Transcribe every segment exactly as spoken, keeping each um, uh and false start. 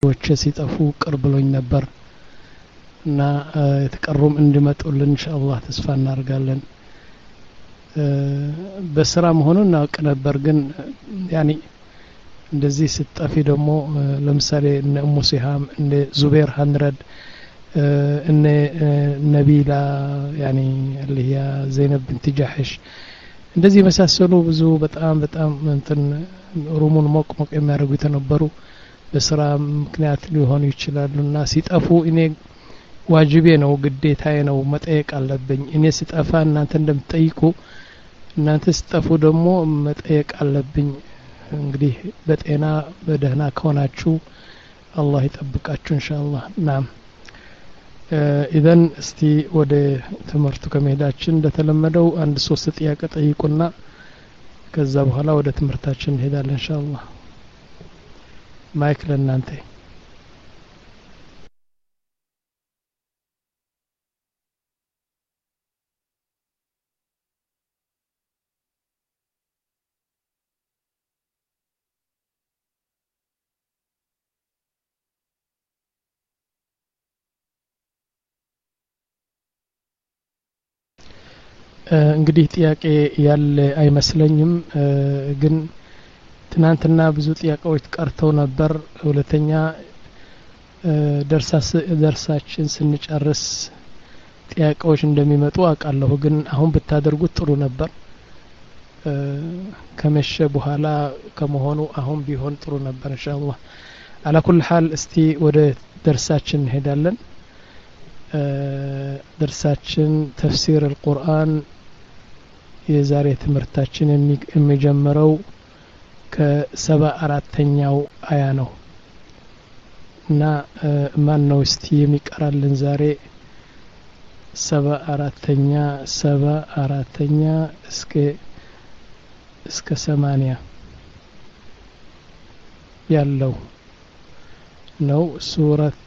ቤተሰቦቼ ሲጠፉ ቅርብሎኝ ነበር እና የተቀሩም እንዲመጡልን ኢንሻአላህ ተስፋ እናደርጋለን በስራ መሆኑን እናውቅ ነበር ግን ያኒ እንደዚህ ስትጠፊ ደግሞ ለምሳሌ እነ ኡሙ ሲሃም እነ ዙበይር ሀንድረድ እነ ነቢላ ያኒ اللي ዘይነብ ቢንት ጃህሽ እንደዚህ መሳሰሉ ብዙ በጣም በጣም እንትን ሩሙን ሞቅ ሞቅ የሚያደርጉ ተነበሩ በስራ ምክንያት ሊሆኑ ይችላሉና ሲጠፉ እኔ ዋጅቤ ነው ግዴታዬ ነው መጠየቅ አለብኝ እኔ ስጠፋ እናንተ እንደምትጠይቁ እናንተ ስጠፉ ደግሞ መጠየቅ አለብኝ እንግዲህ በጤና በደህና ከሆናችሁ አላህ ይጠብቃችሁ ኢንሻአላህ ናም ኢዘን እስቲ ወደ ትምህርቱ ከመሄዳችን እንደተለመደው አንድ ሶስት ጥያቄ ጠይቁና ከዛ በኋላ ወደ ትምህርታችን እንሄዳለን ኢንሻአላህ ማይክ ለእናንተ እንግዲህ ጥያቄ ያለ አይመስለኝም ግን ትናንትና ብዙ ጥያቄዎች ቀርተው ነበር ሁለተኛ ደርሳስ ደርሳችን ስንጨርስ ጥያቄዎች እንደሚመጡ አውቃለሁ ግን አሁን ብታደርጉት ጥሩ ነበር ከመሸ በኋላ ከመሆኑ አሁን ቢሆን ጥሩ ነበር ኢንሻአላህ على كل حال እስቲ ወደ ደርሳችን እንሄዳለን ደርሳችን ተፍሲር القرآن የዛሬ ትምህርታችን የሚጀምረው ከሰባ አራተኛው አያ ነው እና ማን ነው እስቲ የሚቀራልን ዛሬ ሰባ አራተኛ ሰባ አራተኛ እስከ እስከ ሰማንያ ያለው ነው ሱረት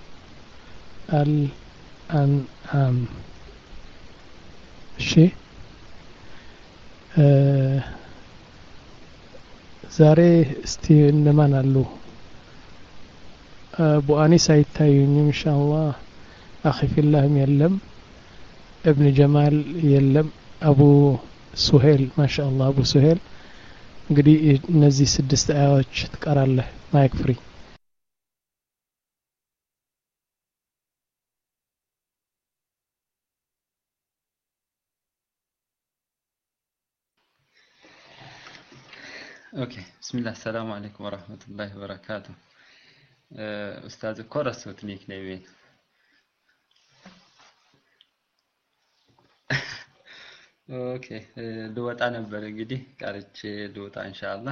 አልአንዓም እሺ ዛሬ እስቲ እነማን አሉ አቡ አኒስ አይታዩኝም ኢንሻአላህ አኺ ፊላህም የለም ابن ጀማል የለም አቡ ሱሄል ማሻአላህ አቡ ሱሄል እንግዲህ እነዚህ ስድስት አያዎች ትቀራለህ ማይክ ፍሪ اوكي بسم الله السلام عليكم ورحمة الله وبركاته أستاذ كورس وتنيك نيوين اوكي دوت أنا برقدي قالت دوت إن شاء الله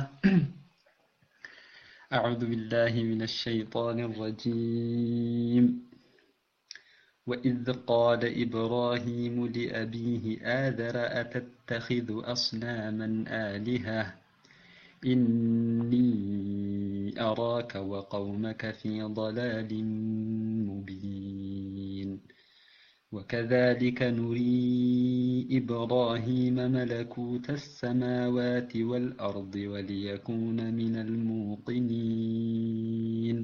أعوذ بالله من الشيطان الرجيم وإذ قال إبراهيم لأبيه آذر أتتخذ أصناما آلهة إني أراك وقومك في ضلال مبين وكذلك نري إبراهيم ملكوت السماوات والأرض وليكون من الموقنين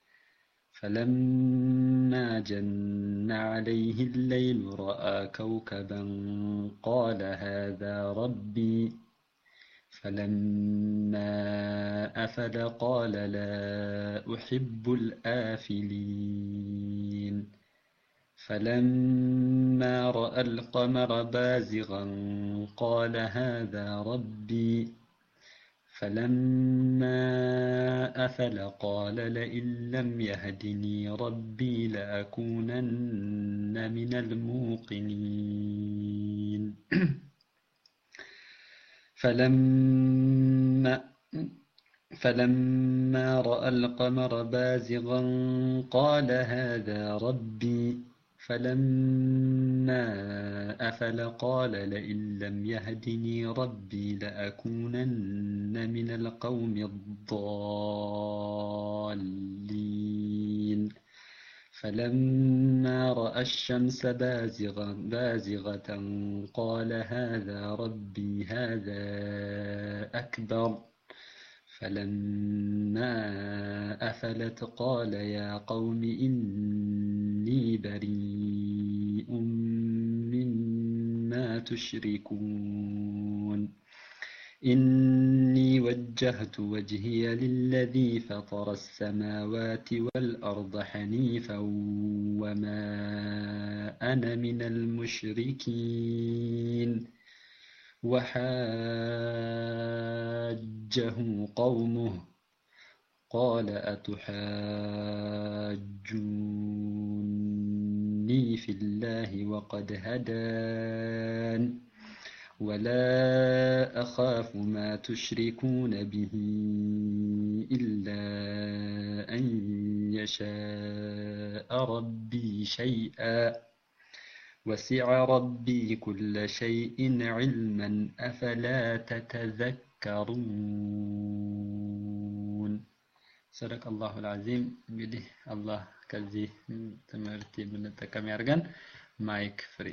فلما جن عليه الليل رأى كوكبا قال هذا ربي فلما أفل قال لا أحب الآفلين فلما رأى القمر بازغا قال هذا ربي فلما أفل قال لئن لم يهدني ربي لأكونن من الموقنين فلما فلما رأى القمر بازغا قال هذا ربي فلما أفل قال لئن لم يهدني ربي لأكونن من القوم الضالين فلما رأى الشمس بازغة, بازغة قال هذا ربي هذا أكبر فلما أفلت قال يا قوم إني بريء مما تشركون إني وجهت وجهي للذي فطر السماوات والأرض حنيفا وما أنا من المشركين وحاجه قومه قال أتحاجوني في الله وقد هدان ولا أخاف ما تشركون به إلا أن يشاء ربي شيئا وسع ربي كل شيء علما أفلا تتذكرون صدق الله العظيم እንግዲህ አላህ ከዚህ ትምህርት የምንጠቀም ያርገን ማይክ ፍሪ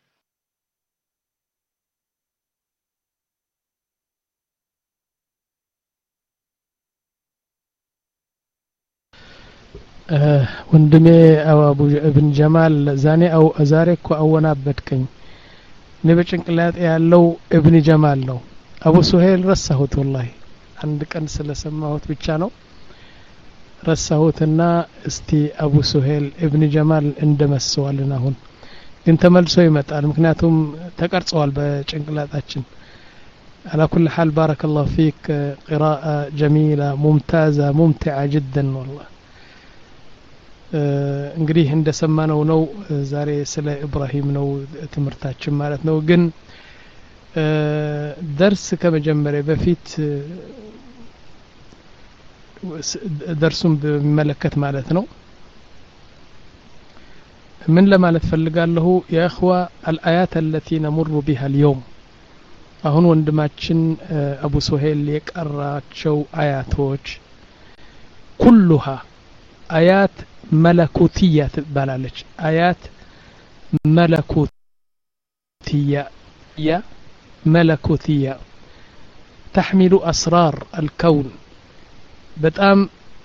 ወንድሜ አቡ ኢብን ጀማል ዛኔ አው ዛሬ እኮ አወናበድከኝ እኔ በጭንቅላጤ ያለው ኢብን ጀማል ነው አቡ ሱሄል ረሳሁት ወላሂ አንድ ቀን ስለሰማሁት ብቻ ነው ረሳሁትና እስቲ አቡ ሱሄል ኢብን ጀማል እንደመሰዋልና አሁን ግን ተመልሶ ይመጣል ምክንያቱም ተቀርጿል በጭንቅላታችን على كل حال بارك الله فيك قراءة جميلة ممتازة ممتعة جدا والله እንግዲህ እንደሰማነው ነው ዛሬ ስለ ኢብራሂም ነው ትምርታችን ማለት ነው ግን درس ከመጀመሪያ በፊት درسም በመለከት ማለት ነው ምን ለማለት ፈልጋለሁ يا اخوة الآيات التي نمر بها اليوم አሁን ወንድማችን አቡ ሱሄል የቀራቸው አያቶች كلها آيات ملكوتية تبالالج آيات ملكوتية يا ملكوتية تحمل أسرار الكون بتأم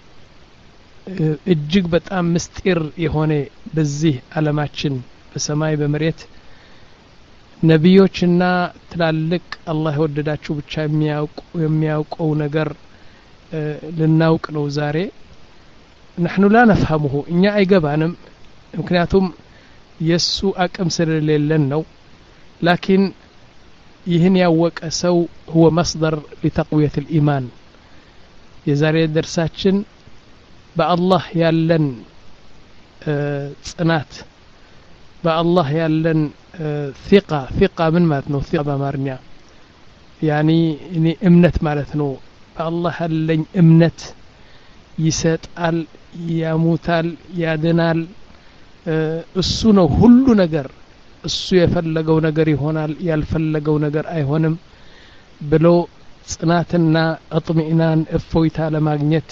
እጅግ በጣም ምስጢር የሆነ በዚህ ዓለማችን በሰማይ በመሬት ነብዮችና ትላልቅ አላህ ወደዳቸው ብቻ የሚያውቁ የሚያውቀው ነገር ልናውቅ ነው ዛሬ نحن لا نفهمه إني أيقبانم مكنياتهم يسو أكم سر ليلن نو لكن يهن يوك أسو هو مصدر لتقوية الإيمان يزاري درساتشن بالله يالن صنات اه بالله يالن اه ثقة ثقة من ماتنو ثقة بمارنيا يعني إني امنت مالتنو بالله يالن امنت ይሰጣል ያሙታል ያድናል እሱ ነው ሁሉ ነገር እሱ የፈለገው ነገር ይሆናል ያልፈለገው ነገር አይሆንም ብሎ ጽናትና አጥሚናን እፎይታ ለማግኘት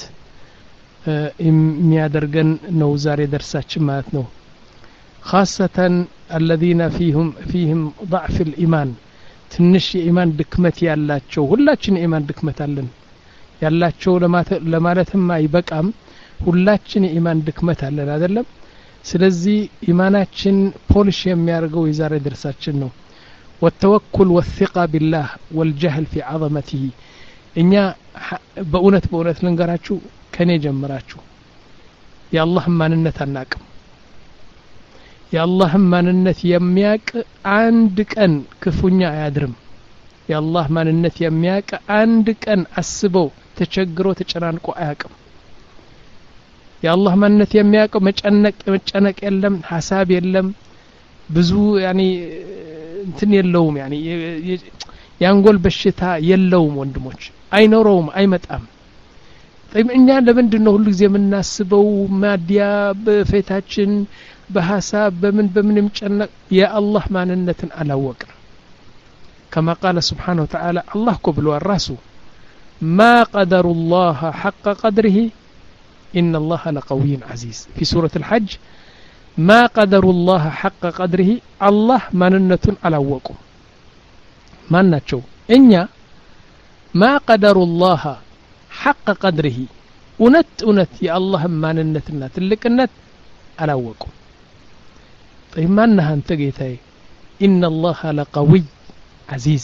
የሚያደርገን ነው ዛሬ ደርሳችን ማለት ነው خاصة الذين فيهم فيهم ضعف الإيمان ትንሽ የኢማን ድክመት ያላቸው ሁላችን ኢማን ድክመት አለን ያላቸው ለማለትም አይበቃም ሁላችን ኢማን ድክመት አለን አይደለም ስለዚህ ኢማናችን ፖሊሽ የሚያርገው የዛሬ ድርሳችን ነው والتوكل والثقة بالله والجهل في عظمته እኛ በእውነት በእውነት ልንገራችሁ ከኔ ጀምራችሁ የአላህ ማንነት አናቅም የአላህ ማንነት የሚያቅ አንድ ቀን ክፉኛ አያድርም የአላህ ማንነት የሚያቅ አንድ ቀን አስበው ተቸግሮ ተጨናንቆ አያቅም የአላህ ማንነት የሚያቅ መጨነቅ መጨነቅ የለም ሐሳብ የለም ብዙ ያኒ እንትን የለውም ያኒ ያንጎል በሽታ የለውም ወንድሞች አይኖረውም አይመጣም طيب እኛ ለምንድነው ሁሉ ጊዜ የምናስበው ማዲያ በፈታችን በሐሳብ በምን በምንም ጨነቅ የአላህ ማንነትን አላወቅም كما قال سبحانه وتعالى الله قبل الرسول ما قدر الله حق قدره إن الله لقوي عزيز في سورة الحج ما قدر الله حق قدره الله مننة على وقم ما نتشو إنيا ما قدر الله حق قدره ونت ونت يا الله ماننتنا تلقنت አላወቁም طيب ማነህ አንተ ጌታዬ إن الله لقوي عزيز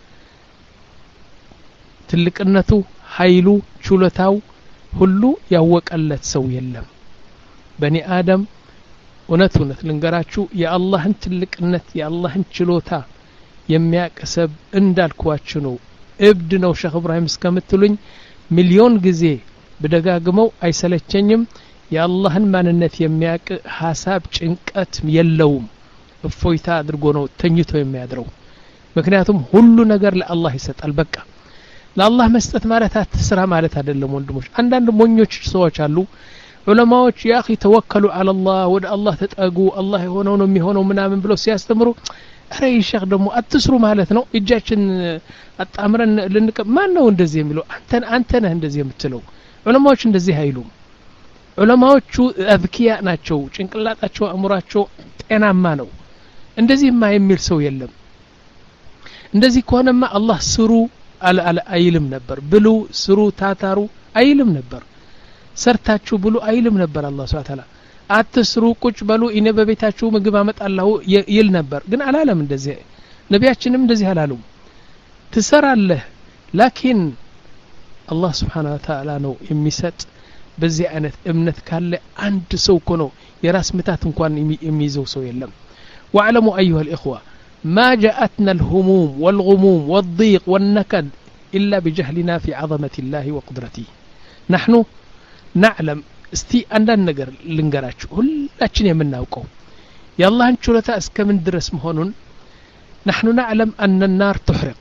ትልቅነቱ ኃይሉ ችሎታው ሁሉ ያወቀለት ሰው የለም በኒ አደም እውነት እውነት ልንገራችሁ የአላህን ትልቅነት የአላህን ችሎታ የሚያቀሰብ እንዳልኳችሁ ነው እብድ ነው ሼኽ ኢብራሂም እስከምትሉኝ ሚሊዮን ጊዜ በደጋግመው አይሰለቸኝም የአላህን ማንነት የሚያቅ ሐሳብ ጭንቀት የለውም እፎይታ አድርጎ ነው ተኝቶ የሚያድረው ምክንያቱም ሁሉ ነገር ለአላህ ይሰጣል በቃ ለአላህ መስጠት ማለት አትስራ ማለት አይደለም ወንድሞች አንዳንድ ሞኞች ሰዎች አሉ ዑለማዎች ያ اخي ተወከሉ على الله ወደ አላህ ተጠጉ አላህ የሆነው ነው የሚሆነው ምናምን ብለው ሲያስተምሩ አረ ይሸኽ ደግሞ አትስሩ ማለት ነው እጃችን አጣምረን ልንቀ ማን ነው እንደዚህ የሚለው አንተ አንተ ነህ እንደዚህ የምትለው ዑለማዎች እንደዚህ አይሉም ዑለማዎቹ አዝኪያ ናቸው ጭንቅላታቸው አእምሯቸው ጤናማ ነው እንደዚህማ የሚል ሰው የለም እንደዚህ ከሆነማ አላህ ስሩ አለ አለ አይልም ነበር ብሉ ስሩ ታታሩ አይልም ነበር ሰርታችሁ ብሉ አይልም ነበር አላህ Subhanahu Ta'ala አትስሩ ቁጭ በሉ እኔ በቤታችሁ ምግብ አመጣለሁ ይል ነበር ግን አላለም እንደዚህ ነቢያችንም እንደዚህ አላሉም ትሰራለህ ላኪን አላህ Subhanahu Ta'ala ነው የሚሰጥ በዚህ አይነት እምነት ካለ አንድ ሰው እኮ ነው የራስ ምታት እንኳን የሚይዘው ሰው የለም واعلموا ايها الاخوه ما جاءتنا الهموم والغموم والضيق والنكد الا بجهلنا في عظمه الله وقدرته نحن نعلم استي عندنا ነገር ልንገራችሁ ሁላችን የምናውቀው የአላህን ችሎታ እስከምን ድረስ መሆኑን نحن نعلم ان النار تحرق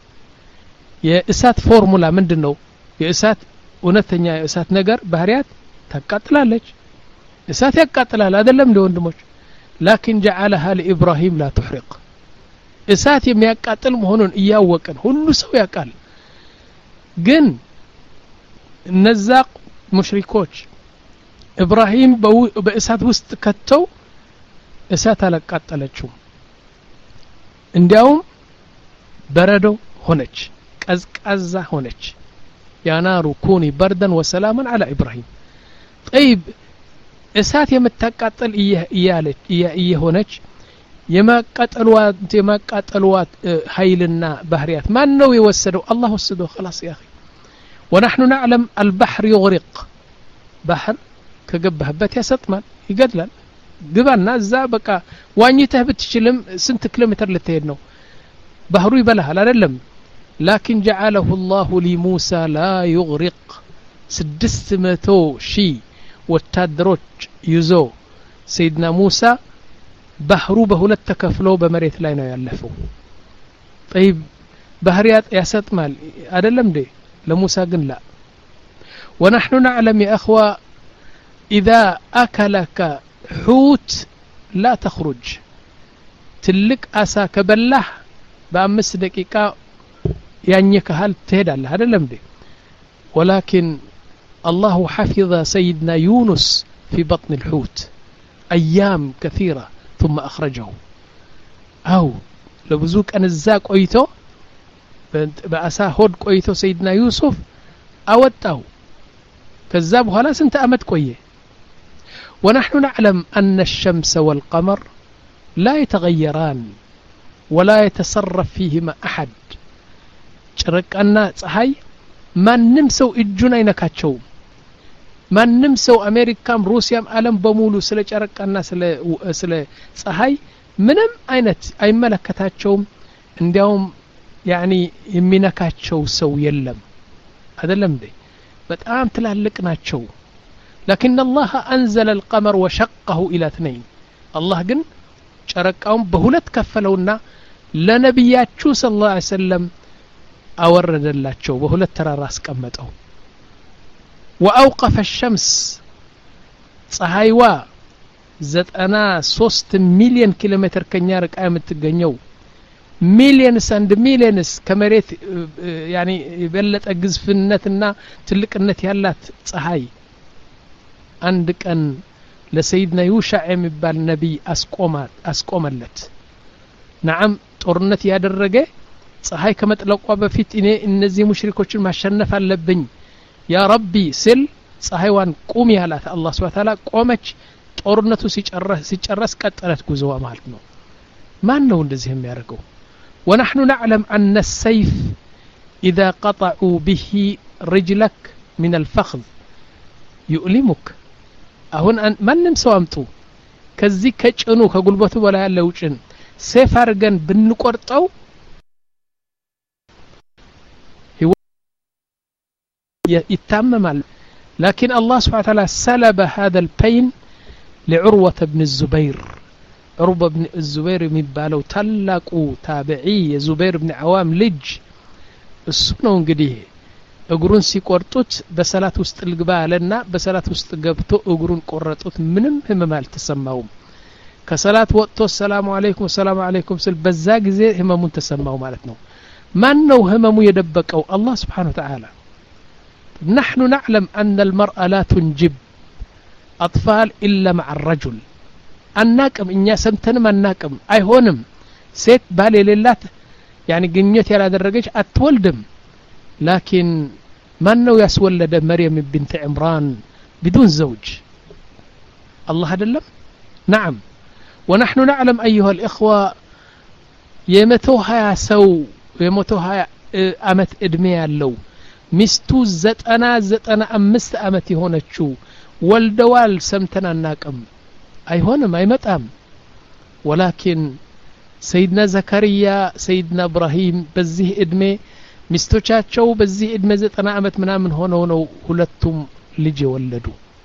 የእሳት ፎርሙላ ምንድነው የእሳት እውነተኛ የእሳት ነገር ባህሪያት ታቃጥላለች እሳት ያቃጥላል አይደለም ለወንድሞች لكن جعلها لابراهيم لا تحرق እሳት የሚያቃጥል መሆኑን እያወቀን ሁሉ ሰው ያቃል ግን እነዛ ሙሽሪኮች ኢብራሂም በእሳት ውስጥ ከተው እሳት አላቃጠለችው እንዲያውም በረዶ ሆነች ቀዝቃዛ ሆነች يا نار كوني بردا وسلاما على ابراهيم طيب እሳት የምታቃጥል እያለች እየሆነች የማቃጠሏት የማቃጠሏት ኃይልና ባህሪያት ማን ነው የወሰደው አላህ ወሰደው خلاص يا اخي ونحن نعلم البحر يغرق بحر ከገባህበት ያሰጥማል ይገድላል ግባና እዛ በቃ ዋኝተህ ብትችልም ስንት ኪሎ ሜትር ልትሄድ ነው ባህሩ ይበላሃል አይደለም لكن جعله الله لموسى لا يغرق ስድስት መቶ ሺህ ወታደሮች ይዞ سيدنا موسى ባህሩ በሁለት ተከፍሎ በመሬት ላይ ነው ያለፈው طيب ባህሪያት ያሰጥማል አይደለም እንዴ ለሙሳ ግን لا ونحن نعلم يا اخوه اذا اكلك حوت لا تخرج ትልቅ አሳ ከበላህ በአምስት ደቂቃ ያኘከሃል ትሄዳለህ አይደለም እንዴ ولكن الله حفظ سيدنا يونس في بطن الحوت ايام كثيره ثم اخرجه او لبزو ቀን እዛ ቆይቶ በአሳ ሆድ ቆይቶ سيدنا يوسف አወጣው ከዛ በኋላ ስንት አመት ቆየ ونحن نعلم أن الشمس والقمر لا يتغيران ولا يتصرف فيهما أحد ጨረቃና ፀሐይ ማንንም ሰው እጁን አይነካቸው ማንንም ሰው አሜሪካም ሩሲያም ዓለም በሙሉ ስለ ጨረቃና ስለ ስለ ፀሐይ ምንም አይነት አይመለከታቸውም እንዲያውም يعني የሚነካቸው ሰው የለም አይደለም እንዴ በጣም ትላልቅ ናቸው لكن الله أنزل القمر وشقه إلى اثنين الله جن ጨረቃውን በሁለት ከፈለውና ለነብያችሁ ሰለላሁ ዐለይሂ ወሰለም አወረደላቸው በሁለት ተራራ አስቀመጠው وأوقف الشمس ፀሐይዋ ዘጠና ሶስት ሚሊዮን ኪሎ ሜትር ከኛ ርቃ የምትገኘው ሚሊየንስ አንድ ሚሊየንስ ከመሬት يعني የበለጠ ግዝፍነትና ትልቅነት ያላት ፀሐይ አንድ ቀን ለሰይድና ዩሻዕ የሚባል ነብይ አስቆማት አስቆመለት نعم ጦርነት ያደረገ ፀሐይ ከመጥለቋ በፊት እኔ እነዚህ ሙሽሪኮችን ማሸነፍ አለብኝ ያ ረቢ ስል ፀሐይዋን ቁም ያላት አላህ Subhanahu Wa Ta'ala ቆመች ጦርነቱ ሲጨረስ ሲጨረስ ቀጠለት ጉዞዋ ማለት ነው ማን ነው እንደዚህ የሚያደርገው ونحن نعلم أن السيف إذا قطعوا به رجلك من الفخذ يؤلمك አሁን ማንም ሰው አምጡ ከዚህ ከጭኑ ከጉልበቱ በላይ ያለው ጭን ሰይፍ አርገን ብንቆርጠው يتممال لكن الله سبحانه وتعالى سلب هذا البين لعروة بن الزبير عروة بن الزبير የሚባለው ታላቁ ታቢዒ የዙበይር بن عوام ልጅ እሱ ነው እንግዲህ እግሩን ሲቆርጡት በሰላት ውስጥ ልግባ አለና በሰላት ውስጥ ገብቶ እግሩን ቆረጡት ምንም ህመም አልተሰማውም ከሰላት ወጥቶ ሰላም አለይኩም ሰላም አለይኩም ስል በዛ ጊዜ ህመሙን ተሰማው ማለት ነው ማን ነው ህመሙ የደበቀው አላህ Subhanahu Wa Ta'ala نحن نعلم أن المرأة لا تنجب أطفال إلا مع الرجل الناكم إن يسمتن ما الناكم أي هونم سيت بالي لله يعني قنيت على درجة أتولدم لكن من نو يسولد مريم بنت عمران بدون زوج الله هدلم نعم ونحن نعلم أيها الإخوة يمتوها سو يمتوها أمت إدمية اللو ሚስቱ ዘጠና ዘጠና አምስት አመት የሆነችው ወልደዋል ሰምተና እናቀም አይሆንም አይመጣም ولكن سيدنا زكريا سيدنا ابراهيم በዚህ እድሜ ሚስቶቻቸው በዚህ እድሜ ዘጠና አመት ምናምን ሆነው ነው ሁለቱም ልጅ ወለዱ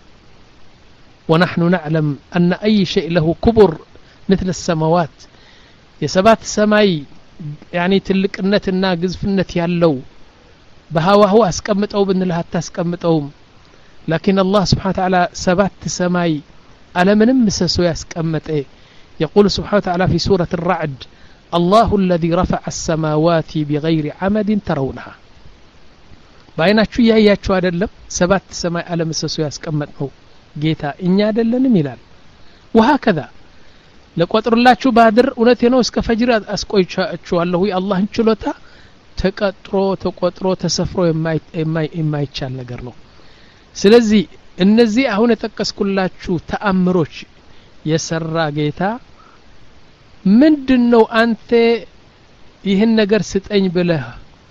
ونحن نعلم أن أي شيء له كبر مثل السماوات የሰባት ሰማይ يعني ትልቅነትና ግዝፍነት ያለው بهوا هو اسقمطوا بنلها تاسقمطوا لكن الله سبحانه وتعالى سبات سماي على منم مسسو ياسقمطه يقول سبحانه وتعالى في سورة الرعد الله الذي رفع السماوات بغير عمد ترونها بايناچو ያያቹ አይደለም ሰባት ሰማይ على مسسو ያስቀመጥነው ጌታ እኛ አይደለንም ይላል وهكذا ለቆጥሩላችሁ ባድር እውነቴ ነው እስከ ፈጅር አስቆይቻችኋለሁ የአላህን ችሎታ ተቀጥሮ ተቆጥሮ ተሰፍሮ የማይ የማይቻል ነገር ነው ስለዚህ እነዚህ አሁን ተጠቀስኩላችሁ ተአምሮች የሰራ ጌታ ምንድነው አንተ ይህን ነገር ስጠኝ ብለህ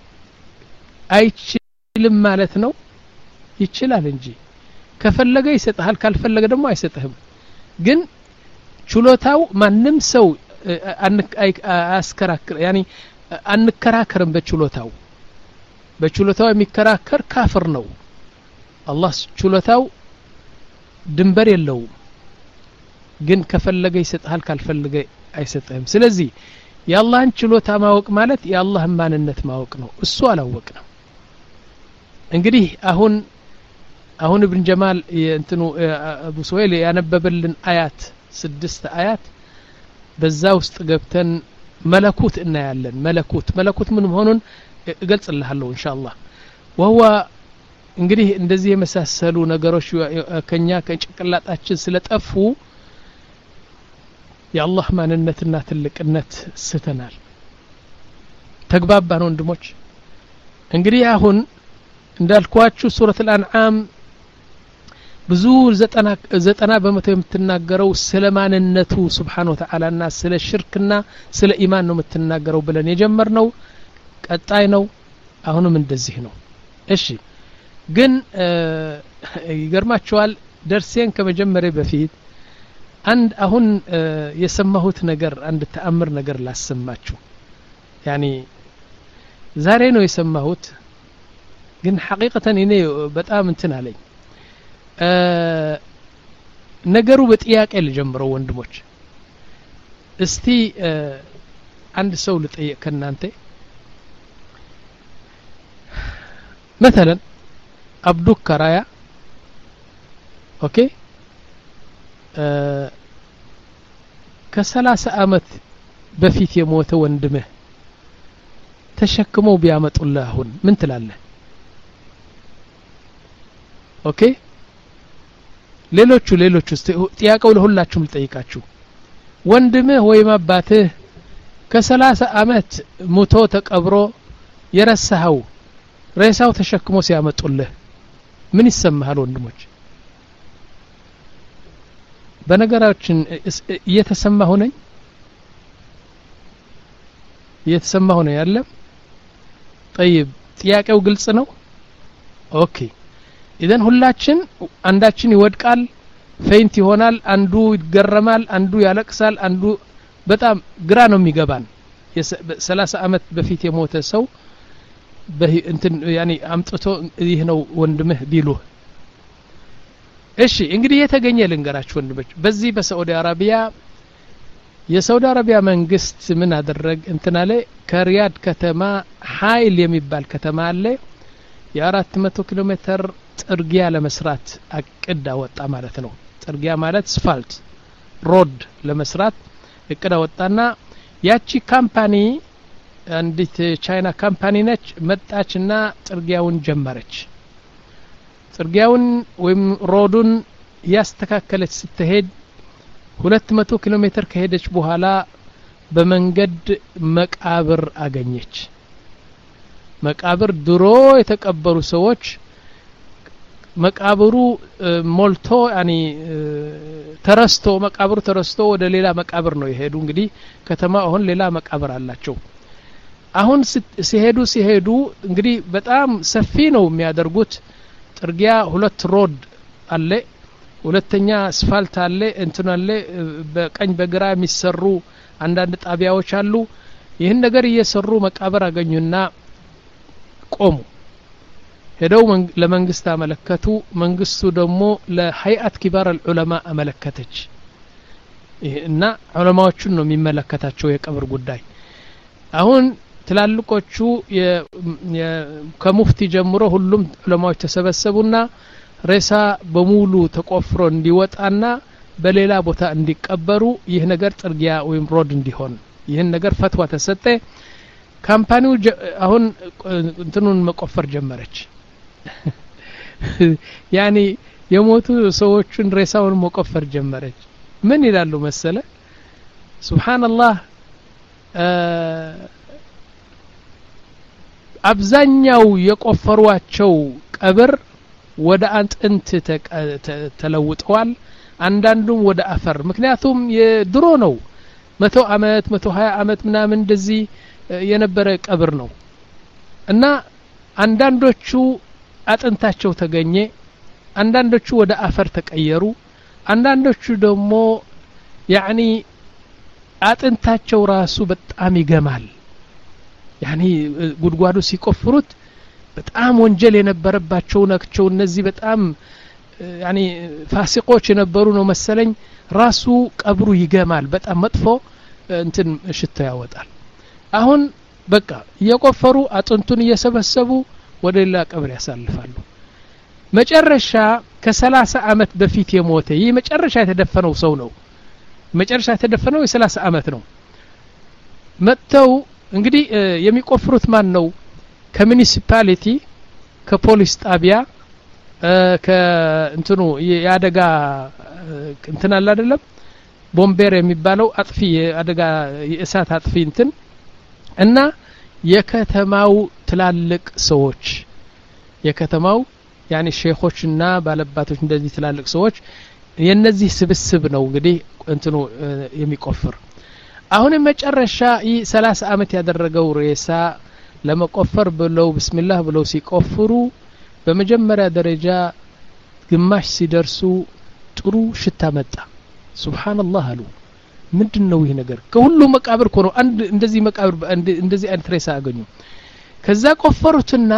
አይችልም ማለት ነው ይችላል እንጂ ከፈለገ ይሰጣል ካልፈለገ ደግሞ አይሰጥህም ግን ችሎታው ማንንም ሰው አስከራክር ያኒ አንከራከርም በችሎታው በችሎታው የሚከራከር ካፍር ነው አላህ ችሎታው ድንበር የለውም ግን ከፈለገ ይሰጣል ካልፈለገ አይሰጥህም ስለዚህ የአላህን ችሎታ ማወቅ ማለት የአላህን ማንነት ማወቅ ነው እሱ አላወቅንም እንግዲህ አሁን አሁን ኢብን ጀማል እንትኑ አቡ ሱሄል ያነበበልን አያት ስድስት አያት በዛ ውስጥ ገብተን መለኩት እናያለን መለኩት መለኩት ምን መሆኑን እገልጽልሃለሁ ኢንሻአላህ ወህዋ እንግዲህ እንደዚህ የመሳሰሉ ነገሮች ከኛ ከጭቅላጣችን ስለጠፉ የአላህ ማንነትና ትልቅነት ስተናል ተግባባን ወንድሞች እንግዲህ አሁን እንዳልኳችሁ ሱረት አልአንዓም ብዙ ዘጠና ዘጠና በመቶ የምትናገረው ስለ ማንነቱ Subhanahu Wa Ta'ala እና ስለ ሽርክና ስለ ኢማን ነው የምትናገረው ብለን የጀመርነው ቀጣይ ነው አሁንም እንደዚህ ነው እሺ ግን ይገርማችኋል ደርሴን ከመጀመሪያ በፊት አንድ አሁን የሰማሁት ነገር አንድ ተአምር ነገር ላሰማችሁ ያኒ ዛሬ ነው የሰማሁት ግን ሐቂቀተን እኔ በጣም እንትን አለኝ ነገሩ በጥያቄ ልጀምረው ወንድሞች እስቲ አንድ ሰው ልጠይቅ ከናንተ مثلا አብዱክ ከራያ ኦኬ ከሰላሳ አመት በፊት የሞተ ወንድምህ ተሸክመው ቢያመጡልህ አሁን ምን ትላለህ ኦኬ ሌሎቹ ሌሎቹ ጥያቄው ለሁላችሁም ልጠይቃችሁ ወንድምህ ወይም አባትህ ከሰላሳ አመት ሙቶ ተቀብሮ የረሳው ሬሳው ተሸክሞ ሲያመጡልህ ምን ይሰማሃል ወንድሞች በነገራችን እየተሰማሁ ነኝ እየተሰማሁ ነው ያለ طيب ጥያቄው ግልጽ ነው ኦኬ ኢዘን ሁላችን አንዳችን ይወድቃል ፌንት ይሆናል አንዱ ይገረማል አንዱ ያለቅሳል አንዱ በጣም ግራ ነው የሚገባን የ30 አመት በፊት የሞተ ሰው እንትን ያኒ አምጥቶ ይህ ነው ወንድምህ ቢሉ እሺ እንግዲህ የተገኘ ልንገራችሁ ወንድሞች በዚህ በሳዑዲ አረቢያ የሳዑዲ አረቢያ መንግስት ምን አደረግ እንትና ላይ ከሪያድ ከተማ ኃይል የሚባል ከተማ አለ የ400 ኪሎ ሜትር ጥርጊያ ለመስራት አቅዳ ወጣ ማለት ነው ጥርጊያ ማለት አስፋልት ሮድ ለመስራት እቅዳ ወጣና ያቺ ካምፓኒ አንዲት ቻይና ካምፓኒ ነች መጣችና ጥርጊያውን ጀመረች ጥርጊያውን ወይም ሮዱን ያስተካከለች ስትሄድ ሁለት መቶ ኪሎ ሜትር ከሄደች በኋላ በመንገድ መቃብር አገኘች መቃብር ድሮ የተቀበሩ ሰዎች መቃብሩ ሞልቶ ያኒ ተረስቶ መቃብሩ ተረስቶ ወደ ሌላ መቃብር ነው የሄዱ እንግዲህ ከተማ አሁን ሌላ መቃብር አላቸው አሁን ሲሄዱ ሲሄዱ እንግዲህ በጣም ሰፊ ነው የሚያደርጉት ጥርጊያ ሁለት ሮድ አለ ሁለተኛ አስፋልት አለ እንትን አለ በቀኝ በግራ የሚሰሩ አንዳንድ ጣቢያዎች አሉ ይህን ነገር እየሰሩ መቃብር አገኙና ቆሙ ሄደው ለመንግስት አመለከቱ መንግስቱ ደግሞ ለሃይአት ኪባር العلماء አመለከተች እና ዑለማዎቹን ነው የሚመለከታቸው የቀብር ጉዳይ አሁን ትላልቆቹ ከሙፍቲ ጀምሮ ሁሉም ዑለማዎች ተሰበሰቡና ሬሳ በሙሉ ተቆፍሮ እንዲወጣና በሌላ ቦታ እንዲቀበሩ ይህ ነገር ጥርጊያ ወይም ሮድ እንዲሆን ይህን ነገር ፈትዋ ተሰጠ ካምፓኒው አሁን እንትኑን መቆፈር ጀመረች ያኒ የሞቱ ሰዎችን ሬሳውን መቆፈር ጀመረች ምን ይላሉ መሰለ ሱብሃንአላህ አብዛኛው የቆፈሯቸው ቀብር ወደ አጥንት ተለውጠዋል አንዳንዱም ወደ አፈር ምክንያቱም የድሮ ነው መቶ አመት መቶ ሃያ አመት ምናምን እንደዚህ የነበረ ቀብር ነው እና አንዳንዶቹ አጥንታቸው ተገኘ አንዳንዶቹ ወደ አፈር ተቀየሩ አንዳንዶቹ ደግሞ ያኒ አጥንታቸው ራሱ በጣም ይገማል ያኒ ጉድጓዱ ሲቆፍሩት በጣም ወንጀል የነበረባቸው ናቸው እነዚህ በጣም ያኒ ፋሲቆች የነበሩ ነው መሰለኝ ራሱ ቀብሩ ይገማል በጣም መጥፎ እንትን ሽታ ያወጣል አሁን በቃ እየቆፈሩ አጥንቱን እየሰበሰቡ ወደ ሌላ ቀብር ያሳልፋሉ መጨረሻ ከ30 አመት በፊት የሞተ ይህ መጨረሻ የተደፈነው ሰው ነው መጨረሻ የተደፈነው የ30 አመት ነው መጥተው እንግዲህ የሚቆፍሩት ማን ነው ከሙኒሲፓሊቲ ከፖሊስ ጣቢያ ከእንትኑ ያደጋ እንትን አለ አይደለም ቦምቤር የሚባለው አጥፊ አደጋ የእሳት አጥፊ እንትን እና የከተማው ትላልቅ ሰዎች የከተማው ያኒ ሼኾችና ባለባቶች እንደዚህ ትላልቅ ሰዎች የነዚህ ስብስብ ነው እንግዲህ እንትኑ የሚቆፍር አሁን መጨረሻ የ30 አመት ያደረገው ሬሳ ለመቆፈር ብለው ቢስሚላህ ብለው ሲቆፍሩ በመጀመሪያ ደረጃ ግማሽ ሲደርሱ ጥሩ ሽታ መጣ ሱብሃንአላህ አሉ ምንድነው ይሄ ነገር ከሁሉ መቃብር ኮኖ አንድ እንደዚህ መቃብር እንደዚህ አይነት ሬሳ አገኙ ከዛ ቆፈሩትና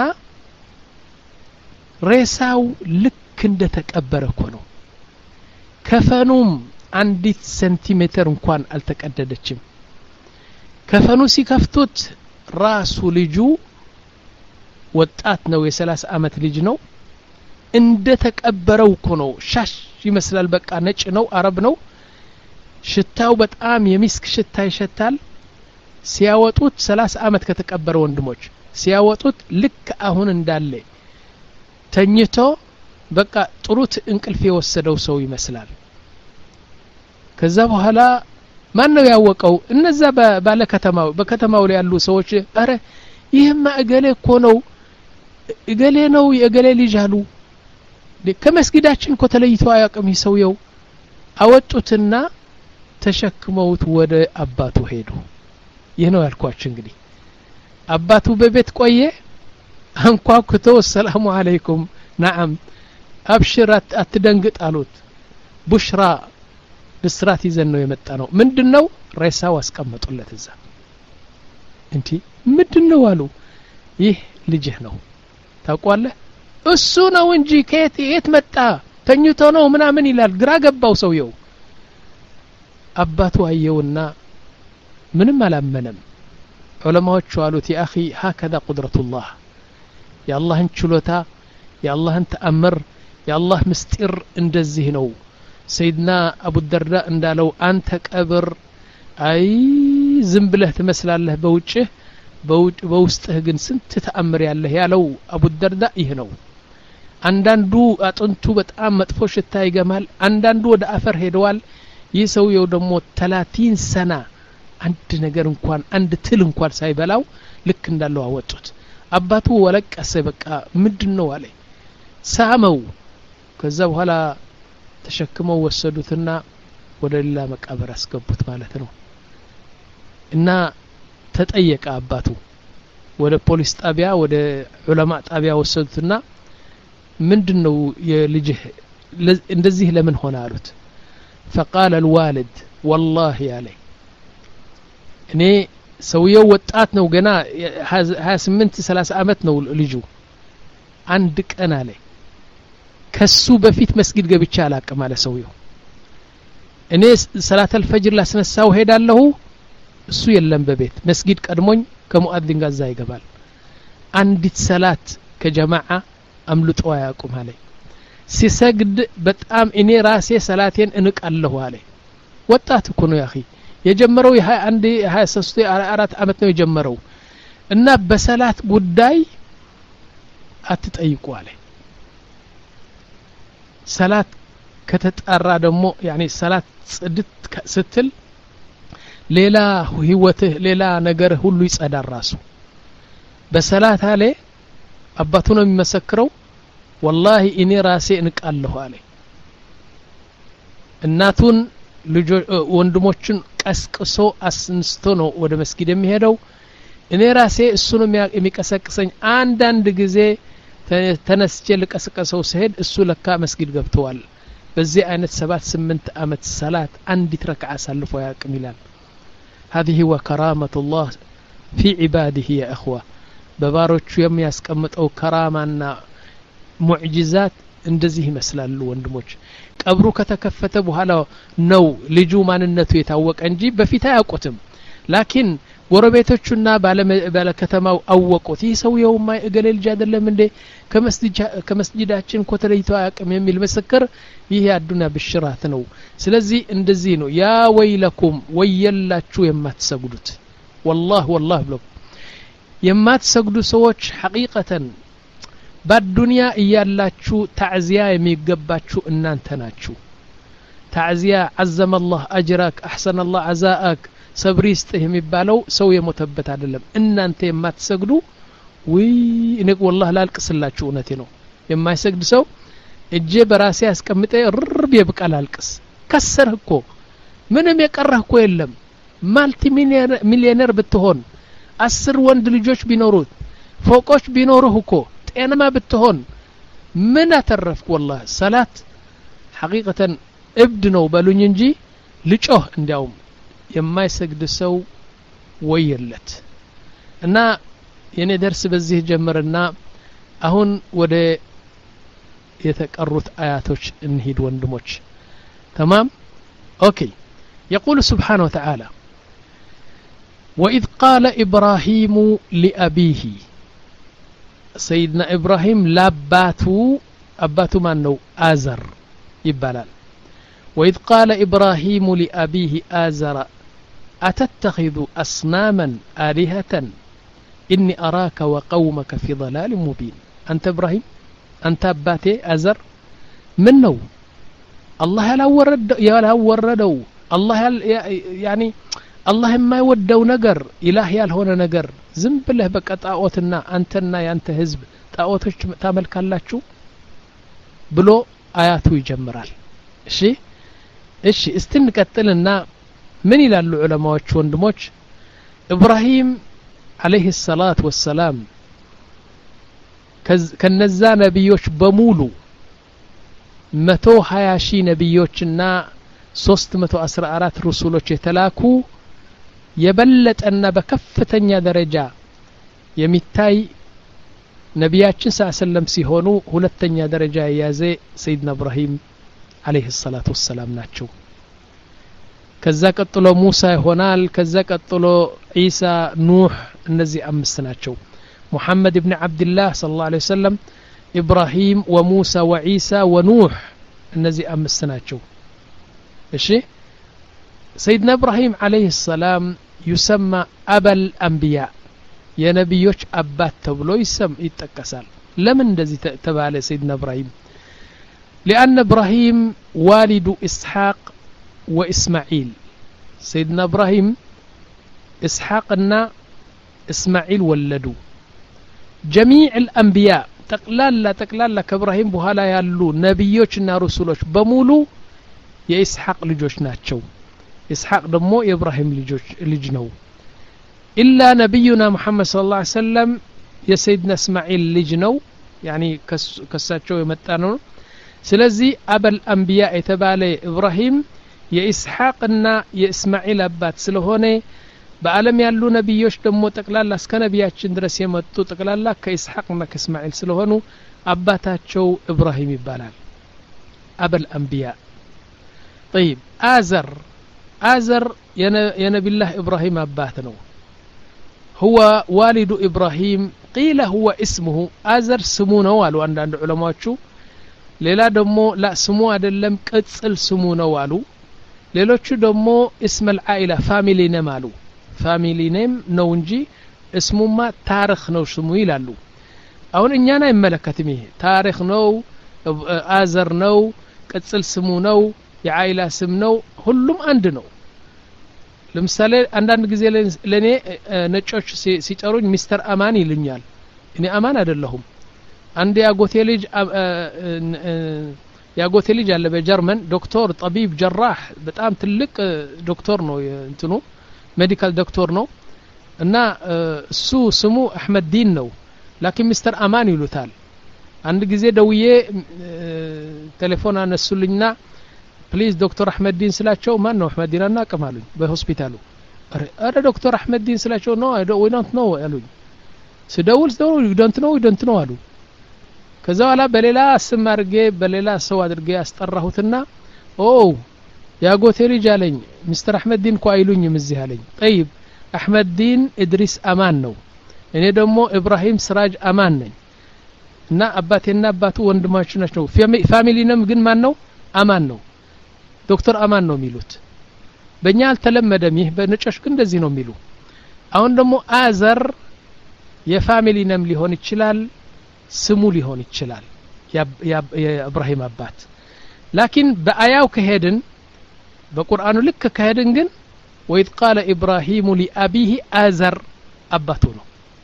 ሬሳው ልክ እንደተቀበረ ኮኖ ከፈኑም አንዲት ሴንቲሜትር እንኳን አልተቀደደችም ከፈኑ ሲከፍቱት ራሱ ልጁ ወጣት ነው የ30 አመት ልጅ ነው እንደተቀበረው ኮኖ ሻሽ ይመስላል በቃ ነጭ ነው አረብ ነው ሽታው በጣም የሚስክ ሽታ ይሸታል ሲያወጡት ሰላሳ አመት ከተቀበረ ወንድሞች ሲያወጡት ልክ አሁን እንዳለ ተኝቶ በቃ ጥሩት እንቅልፍ የወሰደው ሰው ይመስላል ከዛ በኋላ ማን ነው ያወቀው እነዛ ባለ ከተማው በከተማው ላይ ያሉ ሰዎች አረ ይሄማ እገሌ እኮ ነው እገሌ ነው የእገሌ ልጅ አሉ ከመስጊዳችን እኮ ተለይቶ አያውቅም ይሰውየው አወጡትና ተሸክመውት ወደ አባቱ ሄዱ ይህ ነው ያልኳችሁ እንግዲህ አባቱ በቤት ቆየ አንኳኩቶ ሰላም አለይኩም ነዓም አብሽራት አትደንግጥ አሉት ቡሽራ ብስራት ይዘን ነው የመጣ ነው ምንድነው ሬሳው አስቀመጡለት እዛ እንዴ ምንድነው አሉ ይህ ልጅህ ነው ታውቃለህ እሱ ነው እንጂ ከየት የት መጣ ተኝቶ ነው ምናምን ይላል ግራ ገባው ሰውየው አባቱ አየውና ምንም አላመነም ዑለማዎቹ አሉት ያ اخي هكذا قدرة الله የአላህን ችሎታ የአላህን ተአምር የአላህ ምስጢር እንደዚህ ነው ሰይድና አቡ ደርዳ እንዳለው አንተ ቀብር አይ ዝም ብለህ ትመስላለህ በውጭህ በውስጥህ ግን ስንት ተአምር ያለህ ያለው አቡ ደርዳ ይህ ነው አንዳንዱ አጥንቱ በጣም መጥፎ ሽታ ይገማል አንዳንዱ ወደ አፈር ሄደዋል ይህ ሰውየው ደግሞ ሰላሳ ሰና አንድ ነገር እንኳን አንድ ትል እንኳን ሳይበላው ልክ እንዳለው አወጡት አባቱ ወለቀሰ በቃ ምንድነው አለ ሳመው ከዛ በኋላ ተሸክመው ወሰዱትና ወደ ሌላ መቃብር አስገቡት ማለት ነው እና ተጠየቀ አባቱ ወደ ፖሊስ ጣቢያ ወደ ዑለማ ጣቢያ ወሰዱትና ምንድነው የልጅህ እንደዚህ ለምን ሆነ አሉት فقال الوالد والله عليه እኔ ሰውየው ወጣት ነው ገና ሀያ ስምንት ሰላሳ አመት ነው ልጁ አንድ ቀን አለ ከሱ በፊት መስጊድ ገብቻ አላቀም አለ ሰውየው እኔ ሰላተ الفجر ላስነሳው ሄዳለሁ እሱ የለም በቤት መስጊድ ቀድሞኝ ከሙአዚን ጋር ዛ ይገባል አንዲት ሰላት ከጀማዓ አምልጦ ያቁም አለ ሲሰግድ በጣም እኔ ራሴ ሰላቴን እንቃለሁ አለ ወጣት እኮ ነው ያኺ የጀመረው የ21 የ23 የ24 አመት ነው የጀመረው እና በሰላት ጉዳይ አትጠይቁ አለ ሰላት ከተጣራ ደግሞ ያኒ ሰላት ጽድት ስትል ሌላ ህይወትህ ሌላ ነገር ሁሉ ይጸዳል ራሱ በሰላት አለ አባቱ ነው የሚመሰክረው والله እኔ ራሴ እንቃለሁ አለ እናቱን ልጆች ወንድሞችን ቀስቅሶ አስንስቶ ነው ወደ መስጊድ የሚሄደው እኔ ራሴ እሱ ነው የሚቀሰቅሰኝ አንድ አንድ ጊዜ ተነስቼ ልቀስቀሰው ሲሄድ እሱ ለካ መስጊድ ገብተዋል በዚህ አይነት ሰባት ስምንት አመት ሰላት አንዲት ረክዓ አሳልፎ ያቅም ይላል هذه وكرامة الله في عباده يا اخوه በባሮቹ የሚያስቀምጠው ከራማና ሙዕጂዛት እንደዚህ ይመስላሉ ወንድሞች ቀብሩ ከተከፈተ በኋላ ነው ልጁ ማንነቱ የታወቀ እንጂ በፊት አያውቁትም ላኪን ጎረቤቶቹና ባለ ከተማው አወቁት ይህ ሰውየው ማይ እገሌ ልጅ አይደለም እንዴ ከመስጂድ ከመስጂዳችን ኮተለይቶ አያውቅም የሚል መስከር ይህ ያዱና ብሽራት ነው ስለዚህ እንደዚህ ነው ያ ወይለኩም ወየላችሁ የማትሰግዱት والله والله ብሎ የማትሰግዱ ሰዎች ሐቂቀተን በዱንያ እያላችሁ ታዕዚያ የሚገባችሁ እናንተ ናችሁ ታዕዚያ عزم الله اجرك احسن الله عزاءك ሰብሪስት የሚባለው ሰው የሞተበት አይደለም እናንተ የማትሰግዱ ወይ እኔ والله ላልቅስላችሁ እውነቴ ነው የማይሰግድ ሰው እጄ በራሴ አስቀምጠ ርብ ይብቃል አልቅስ ከሰርህ እኮ ምንም የቀረህ እኮ የለም ማልቲ ሚሊዮነር ብትሆን አስር ወንድ ልጆች ቢኖሩት ፎቆች ቢኖሩህ እኮ ጤናማ ብትሆን ምን አተረፍክ والله ሰላት ሐቂቀተን እብድ ነው በሉኝ እንጂ ልጮህ እንዲያውም የማይሰግድ ሰው ወየለት እና የኔ ደርስ በዚህ ጀመረና አሁን ወደ የተቀሩት አያቶች እንሂድ ወንድሞች تمام اوكي يقول سبحانه وتعالى واذ قال ابراهيم لابيه سيدنا ابراهيم لاباتو اباتو من نو آزر يبالال واذ قال ابراهيم لابيه آزر اتتخذ اصناما آلهة اني اراك وقومك في ضلال مبين انت ابراهيم انت اباتي آزر من نو الله لا ورد يا لا وردو الله يعني الله ما يودو نجر إله ያልሆነ ነገር ዝም ብለህ በቀጣኦትና አንተና ያንተ ህዝብ ጣዖቶች ታመልካላችሁ ብሎ አያቱ ይጀምራል እሺ እሺ እስቲ እንቀጥልና ምን ይላሉ ዑለማዎች ወንድሞች ኢብራሂም عليه الصلاة والسلام ከነዛ ነብዮች በሙሉ መቶ ሀያ ሺህ ነብዮችና ሶስት መቶ አስራ አራት ረሱሎች የተላኩ የበለጠና በከፍተኛ ደረጃ የሚታይ ነቢያችን ሰለላሁ ሲሆኑ ሁለተኛ ደረጃ የያዘ ሰይድና ኢብራሂም عليه الصلاة والسلام ናቸው ከዛ ቀጥሎ ሙሳ ይሆናል ከዛ ቀጥሎ ኢሳ ኑህ እነዚህ አምስት ናቸው محمد بن عبد الله صلى الله عليه وسلم إبراهيم وموسى وعيسى ونوح እነዚህ አምስት ናቸው እሺ سيدنا إبراهيم عليه السلام يسمى أبا الأنبياء የነብዮች አባት ተብሎ ይሰም ይጠቀሳል ለምን እንደዚህ ተባለ سيدنا إبراهيم لأن إبراهيم والد إسحاق وإسماعيل سيدنا إبراهيم إسحاقنا إسماعيل ولدوا جميع الأنبياء تقلال تقلال كإبراهيم بهلا يالو نبيوچنا رسولوچ بمولو يا إسحاق لجوش ناتشو إسحاق دمو إبراهيم لجوش لجنو إلا نبينا محمد صلى الله عليه وسلم يا سيدنا إسماعيل لجنو يعني كساتشو يمتانو سلازي أبا الأنبياء يتبالي إبراهيم يا إسحاقنا يا إسماعيل أبات سلهوني በዓለም ያሉ ነብዮች ደሞ ተቀላላ እስከ ነብያችን ድረስ የመጡ ተቀላላ ከኢስሐቅና ከእስማኤል ስለሆኑ አባታቸው ኢብራሂም ይባላል አበል አንቢያ طيب آزر آزر የነብዩ الله إبراهيم አባት ነው هو والد إبراهيم قيل هو اسمه آزر ስሙ ነው አሉ አንዳንድ ዑለማዎቹ ሌላ ደሞ ላ ስሙ አይደለም ቅጽል ስሙ ነው አሉ ሌሎቹ ደሞ اسم العائلة family name አሉ family name ነው እንጂ እስሙማ ታሪክ ነው ስሙ ይላሉ አሁን እኛና ይመለከትም ይሄ ታሪክ ነው አዘር ነው ቅጽል ስሙ ነው የዓይላ ስም ነው ሁሉም አንድ ነው ለምሳሌ አንዳንድ ጊዜ ለኔ ነጮች ሲጠሩኝ ሚስተር አማን ይሉኛል እኔ አማን አይደለሁም አንድ ያጎቴ ልጅ ያጎቴ ልጅ አለ በጀርመን ዶክተር طبيب ጀራህ በጣም ትልቅ ዶክተር ነው እንትኑ ሜዲካል ዶክተር ነው እና እሱ ስሙ አህመድ ዲን ነው ላኪን ሚስተር አማን ይሉታል አንድ ጊዜ ደውዬ ቴሌፎን አነሱልኝና ፕሊዝ ዶክተር አህመድ ዲን ስላቸው ማን ነው አህመድ ዲን አናቀማሉኝ በሆስፒታሉ አረ ዶክተር አህመድ ዲን ስላቸው ነው አይ ዶንት ዊ ዶንት ኖ ያሉኝ ስደውል ስደውል ዊ ዶንት ኖ ዊ ዶንት ኖ አሉ ከዛ በኋላ በሌላ ስም አድርጌ በሌላ ሰው አድርጌ አስጠራሁትና ኦ ያጎቴ ልጅ አለኝ ሚስተር አህመድ ዲን እኮ አይሉኝም እዚህ አለኝ طيب አህመድ ዲን ኢድሪስ አማን ነው እኔ ደግሞ ኢብራሂም ስራጅ አማን ነኝ እና አባቴና አባቱ ወንድማችሁ ናቸው ፋሚሊ ነም ግን ማን ነው አማን ነው ዶክተር አማን ነው የሚሉት በእኛ አልተለመደም ይህ በነጮች ግን እንደዚህ ነው የሚሉ አሁን ደግሞ አዘር የፋሚሊ ነም ሊሆን ይችላል ስሙ ሊሆን ይችላል የኢብራሂም አባት ላኪን በአያው ከሄድን በቁርአኑ ልክ ከሄድን ግን وإذ قال إبراهيم لأبيه آزر أبته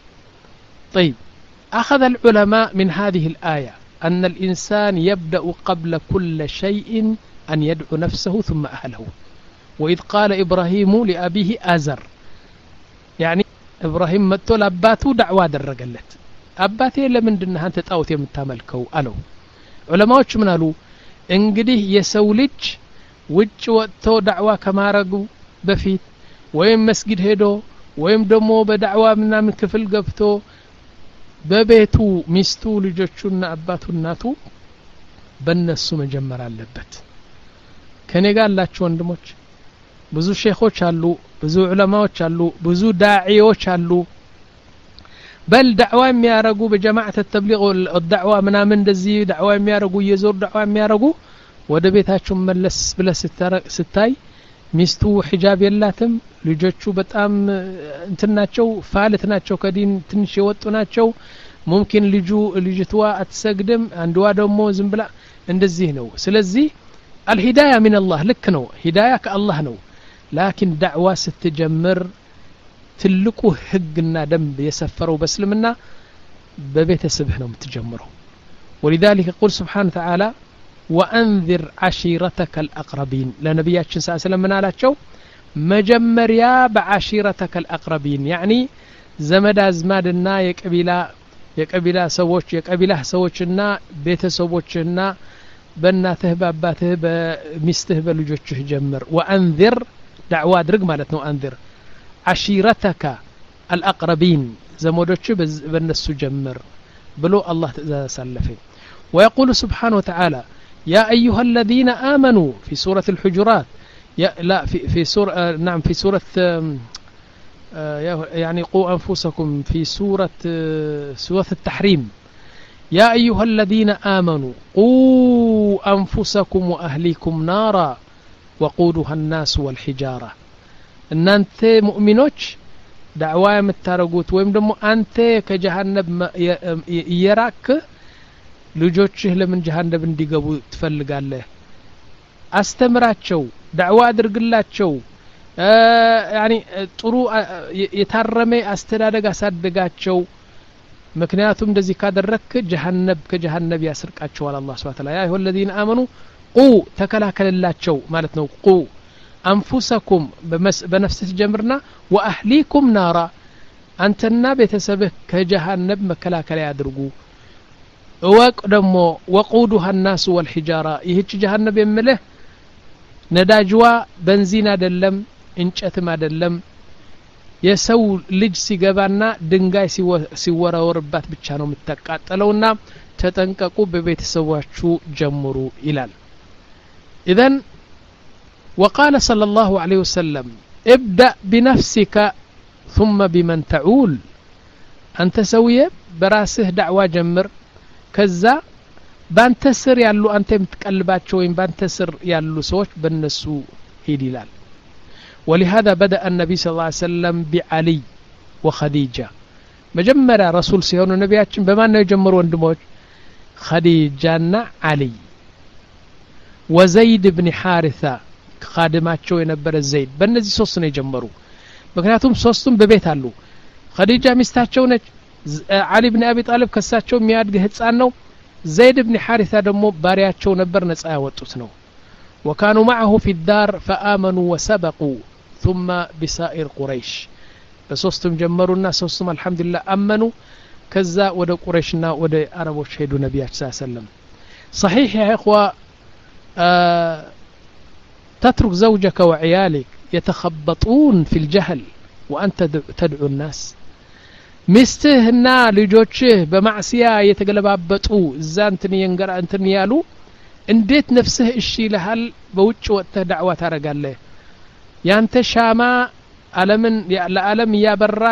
طيب أخذ العلماء من هذه الآية أن الإنسان يبدأ قبل كل شيء أن يدعو نفسه ثم أهله وإذ قال إبراهيم لأبيه آزر يعني إبراهيم متول أباته دعوة درجلت أباتي لمن دنها أنت تأوت يمتاملكو ألو علماء من قالوا انقده يسولج ውጭ ወጥቶ ዳዕዋ ከማረጉ በፊት ወይም መስጊድ ሄዶ ወይም ደሞ በዳዕዋ ምናምን ክፍል ገብቶ በቤቱ ሚስቱ ልጆቹና አባቱ እናቱ በእነሱ መጀመር አለበት ከኔ ጋር ያላችሁ ወንድሞች ብዙ ሼኾች አሉ ብዙ ዑለማዎች አሉ ብዙ ዳዒዎች አሉ በል ዳዕዋ የሚያረጉ በጀማዓት ተብሊግ الدعوه ምናምን እንደዚህ ዳዕዋ የሚያረጉ የዞር ዳዕዋ የሚያረጉ ወደ ቤታቸው መለስ ብለህ ስታይ ሚስቱ ሒጃብ የላትም ልጆቹ በጣም እንትናቸው ፋልት ናቸው ከዲን ትንሽ የወጡ ናቸው ሙምኪን ልጁ ልጅቷ አትሰግድም አንዷ ደግሞ ዝም ብላ እንደዚህ ነው ስለዚህ الهدايه من الله ልክ ነው ሂዳያ ከአላህ ነው ላኪን ዳዕዋ ስትጀምር ትልቁ ህግና ደንብ የሰፈረው በእስልምና በቤተሰብህ ነው የምትጀምረው ولذلك يقول سبحانه وتعالى وأنذر عشيرتك الأقربين لنبياتنا صلى الله عليه وسلم من አላቸው መጀመሪያ بعشيرتك الأقربين يعني ዘመድ አዝማድና የቀቢላ የቀቢላ ሰዎች የቀቢላ ሰዎችና ቤተሰቦችና በእናትህ በአባትህ በሚስትህ በልጆችህ ጀምር وأنذر دعوة አድርግ ማለት ነው أنذر عشيرتك الأقربين ዘመዶች በእነሱ ጀምር ብሎ አላህ ትእዛዝ አሳለፈ ويقول سبحانه وتعالى يا أيها الذين آمنوا في سورة الحجرات يا لا في في سورة آه نعم في سورة آه يعني قوا أنفسكم في سورة آه سورة التحريم يا أيها الذين آمنوا قوا أنفسكم وأهليكم نارا وقودها الناس والحجارة إن أنت مؤمنوش دعوة متارجوت ويم دمو أنت كجهنم يراك ልጆችህ ለምን ጀሃነም እንዲገቡ ትፈልጋለህ አስተምራቸው ዳዕዋ አድርግላቸው ያኒ ጥሩ የታረመ አስተዳደግ አሳድጋቸው ምክንያቱም እንደዚህ ካደረክ ጀሃነም ከጀሃነም ያስርቃቸዋል አላህ Subhanahu Wa Ta'ala ያ አዩሀ الذين آمنوا قوا ተከላከለላቸው ማለት ነው قوا أنفسكم በነፍስህ ጀምርና وأهليكم نارا አንተና ቤተሰብህ ከጀሃነም መከላከያ ያድርጉ እወቅ ደግሞ وقودها الناس والحجارة ይህች ጀሃነም የምልህ ነዳጅዋ በንዚን አይደለም እንጨትም አይደለም የሰው ልጅ ሲገባና ድንጋይ ሲወረወርባት ብቻ ነው የምትቃጠለውና ተጠንቀቁ በቤተሰባችሁ ጀምሩ ይላል إذن وقال صلى الله عليه وسلم ابدأ بنفسك ثم بمن تعول أنت سويه براسه دعوة جمر ከዛ ባንተ ስር ያሉ አንተ የምትቀልባቸው ወይም ባንተ ስር ያሉ ሰዎች በእነሱ ሂድ ይላል ولهذا بدأ النبي صلى الله عليه وسلم بعلي وخديجة መጀመሪያ ረሱል ሲሆኑ ነቢያችን በማን ነው የጀመሩ ወንድሞች خديجة علي وزيد بن حارثة خادማቸው የነበረ ዘይድ በእነዚህ ሶስት ነው የጀመሩ ምክንያቱም ሶስቱም በቤት አሉ خديجة ሚስታቸው ነች علي بن أبي طالب ከሳቸው የሚያድግ ህፃን ነው زيد بن حارثة ደግሞ ባሪያቸው ነበር ነፃ ያወጡት ነው وكانوا معه في الدار فآمنوا وسبقوا ثم بسائر قريش በሶስቱም ጀመሩና ሶስቱም አልহামዱሊላህ አመኑ ከዛ ወደ ቁረይሽና ወደ አረቦች ሄዱ ነብያችን ሰለላሁ ዐለይሂ ወሰለም صحيح يا اخوه تترك زوجك وعيالك يتخبطون في الجهل وأنت تدعو الناس ሚስትህና ልጆችህ በማዕሲያ የተገለባበጡ እዛ እንትን የንገራ እንትን ያሉ እንዴት ነፍስህ እሺ ይልሃል በውጭ ወጥተህ ዳዕዋ ታረጋለህ ያንተ ሻማ ዓለምን ለዓለም ያበራ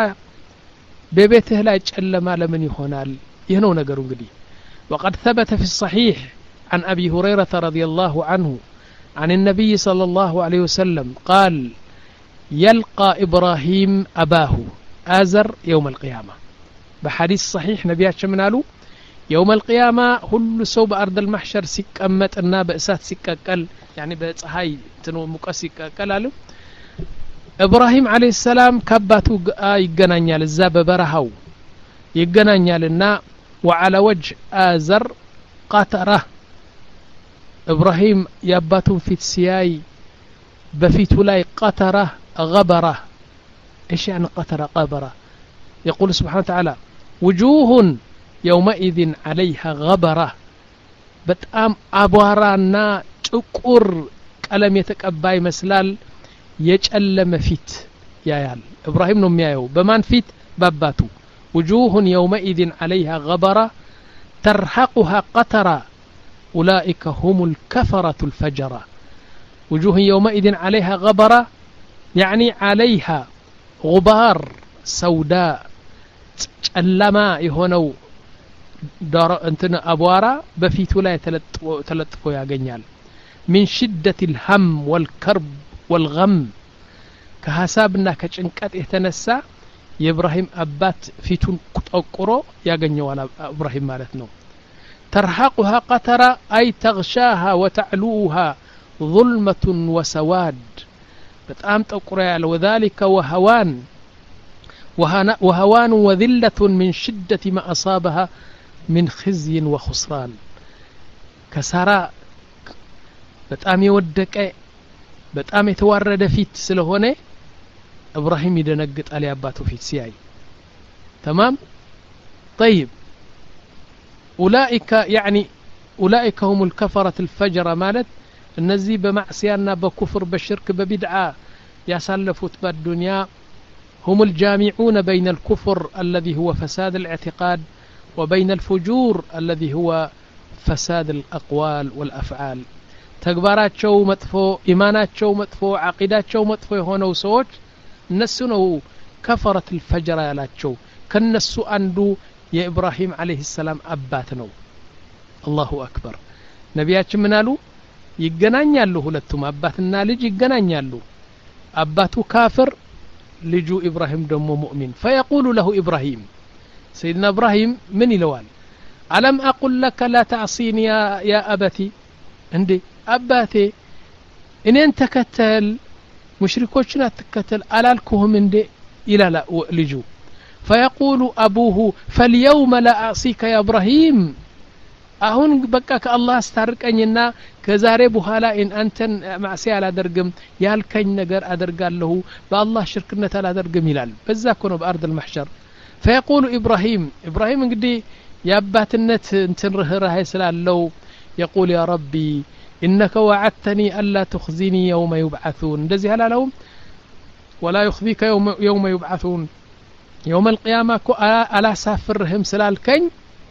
በቤትህ ላይ ጨለማ ለምን ይሆናል ይህ ነው ነገሩ እንግዲህ وقد ثبت في الصحيح عن أبي هريرة رضي الله عنه عن النبي صلى الله عليه وسلم قال يلقى إبراهيم أباه آزر يوم القيامة بحديث صحيح نبياتش من قالوا يوم القيامة كل صوب أرض المحشر سكمت النا بأسات سككل يعني بصحاي تنو مقسككل قالوا إبراهيم عليه السلام كباتو يغنانيال እዛ በበረሃው ይገናኛልና وعلى وجه آزر قطرة إبراهيم ياباتو في سياي بفيتو لاي قطرة غبرة إيش يعني قطرة غبرة يقول سبحانه وتعالى وجوه يومئذ عليها غبرة بتأم أبوارانا تقر قلم يتقباي مسلال يجألم فيت يا يال إبراهيم نم يايو بمان فيت باباتو وجوه يومئذ عليها غبرة ترهقها قطرة أولئك هم الكفرة الفجرة وجوه يومئذ عليها غبرة يعني عليها غبار سوداء ጨለማ የሆነው ዳራ እንትን አቧራ በፊቱ ላይ ተለጥፎ ያገኛል من شدة الهم والكرب والغم ከሐሳብና ከጭንቀት የተነሳ የኢብራሂም አባት ፊቱን ቆጥቆሮ ያገኘዋል ኢብራሂም ማለት ነው ترهقها قترة أي تغشاها وتعلوها ظلمة وسواد بتأم تقرأ وذلك وهوان وهوان وذلة من شدة ما أصابها من خزي وخسران كسارا በጣም የወደቀ በጣም የተዋረደ ፊት ስለሆነ إبراهيم يدنقط ያባቱ ፊት ሲያይ تمام طيب أولئك يعني أولئك هم الكفرة الفجرة مالت النزي بمعصيانا بكفر بشرك ببدعة يسلفوا بالدنيا هم الجامعون بين الكفر الذي هو فساد الاعتقاد وبين الفجور الذي هو فساد الأقوال والأفعال تكباراتشو مطفو إيماناتشو مطفو عقيداتشو مطفو يهونو سوچ النسو نو كفرة الفجرة يالاتشو كالنسو أندو يا إبراهيم عليه السلام أباتنو الله أكبر نبياتش منالو يقنانيالو هلتم أباتنا لج يقنانيالو أباتو كافر لجو إبراهيم دمو مؤمن فيقول له إبراهيم سيدنا إبراهيم من يلوان ألم أقل لك لا تعصيني يا, يا أبتي عندي أباتي إن أنت كتل مشركوشنا تكتل ألالكهم عندي إلى لا لجو فيقول أبوه فاليوم لا أعصيك يا إبراهيم أهون بكاك الله استرك أننا كزاري بحالا إن أنت معسي على درقم يالكين نقر أدرقال له بالله شركنا على درقم يلال بزاكونا بأرض المحشر فيقول إبراهيم إبراهيم قدي يا أبات النت انتنره رهي سلال لو يقول يا ربي إنك وعدتني ألا تخزيني يوم يبعثون دزي هلا لهم ولا يخزيك يوم, يوم يبعثون يوم القيامة ألا سافرهم سلال كين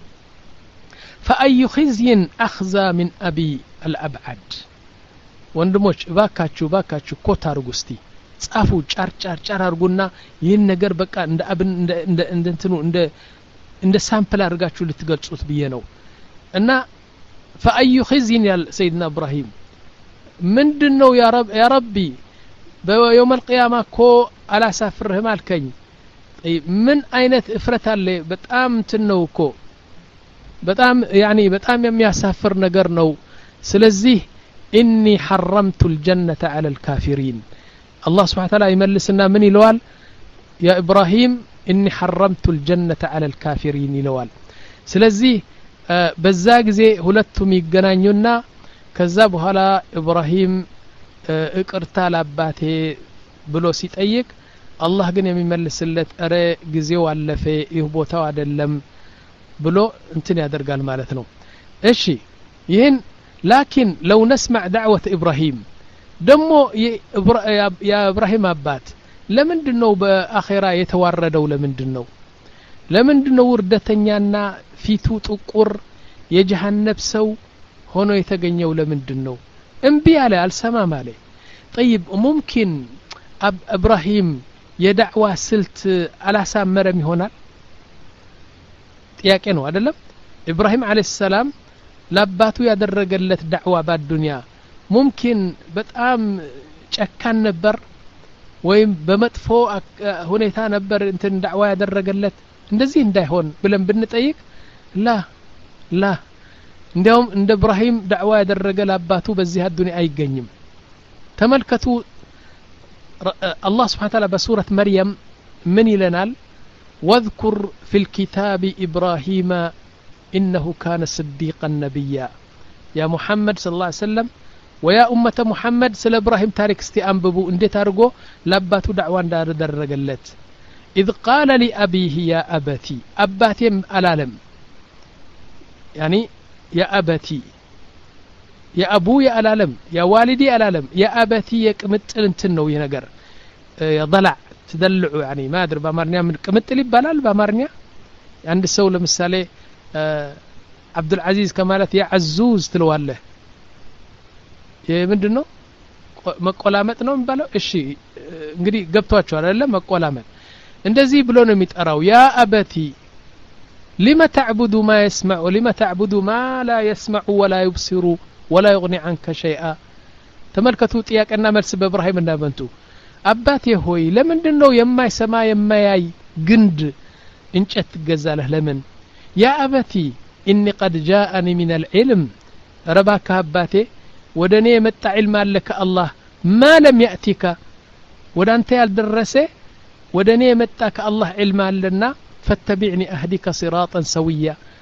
فأي خزي أخزى من أبي الأبعد وندموش باكاتشو باكاتشو كوتار غستي ጻፉ ጫር ጫር ጫር አርጉና ይሄን ነገር በቃ እንደ አብን እንደ እንደ እንትኑ እንደ እንደ ሳምፕል አርጋችሁ ልትገልጹት ብዬ ነው እና فأي خزي يا سيدنا إبراهيم ምንድነው يا رب يا ربي በيوم القيامة كو على سافرهم አልከኝ ምን አይነት እፍረት አለ በጣም እንትነው እኮ በጣም يعني በጣም የሚያሳፍር ነገር ነው ስለዚህ إني حرمت الجنة على الكافرين الله سبحانه وتعالى يملسنا من يلوال يا إبراهيم إني حرمت الجنة على الكافرين يلوال سلزي آه بزاق زي هلتهم يقنانيونا كذاب هلا إبراهيم آه اقرتا لاباتي بلو سيت أيك الله قن يملس اللت أري قزيو علفي يهبوتاو عدلم بلو انتني هدر قال مالتنو إيشي يهن لكن لو نسمع دعوة إبراهيم دمو يا إبراهيم أبات لمن دنو بآخرة يتواردو لمن دنو لمن دنو وردتنيانا فيتو تقر يجهنب سو هونو يتغنيو لمن دنو انبي عليه السمام عليه طيب ممكن أب إبراهيم يدعوى سلت على سامرم هنا ياكنو أدلم إبراهيم عليه السلام لاباتو يدرجلت دعوة بعد الدنيا ممكن بتأم ጨካን ነበር ወይም በመጥፎ ሁኔታ ነበር እንትን ዳዕዋ ያደረገለት እንደዚህ እንዳይሆን ብለን ብንጠይቅ ላ ላ እንዲያውም እንደ ኢብራሂም ዳዕዋ ያደረገ ለአባቱ በዚህ አዱንያ አይገኝም ተመልከቱ الله سبحانه وتعالى بسورة مريم من يلنال واذكر في الكتاب إبراهيم إنه كان صديقا نبيا يا محمد صلى الله عليه وسلم ويا أمة محمد سل إبراهيم تارك استيانببو اندي تارقو لباتو دعوان دار درقلت إذ قال لأبيه يا أبتي أباتي ألالم يعني يا أبتي يا أبو يا ألالم يا والدي ألالم يا أبتي يكمتل انتنو ينقر يا ضلع تدلعو يعني ما أدري بامارنيا من كمتل بلال بامارنيا عند السولة مثالي آه عبد العزيز كمالت يا عزوز تلواله ምንድነው መቆላመጥ ነው የሚባለው እሺ እንግዲህ ገብቷቸዋል አይደል መቆላመጥ እንደዚህ ብሎ ነው የሚጠራው ያ አበቲ لما تعبد ما يسمع ولما تعبد ما لا يسمع ولا يبصر ولا يغني عنك شيئا ተመልከቱ ጥያቄና መልስ በኢብራሂም እና በንቱ አባቴ ሆይ ለምንድነው የማይሰማ የማያይ ግንድ እንጨት ገዛለህ ለምን ያ አበቲ اني قد جاءني من العلم ربك አባቴ ودني يمتع علم لك الله ما لم يأتك ودانت يالدرسه ودني يمتعك الله علم لنا فاتبعني أهدك صراطا سويا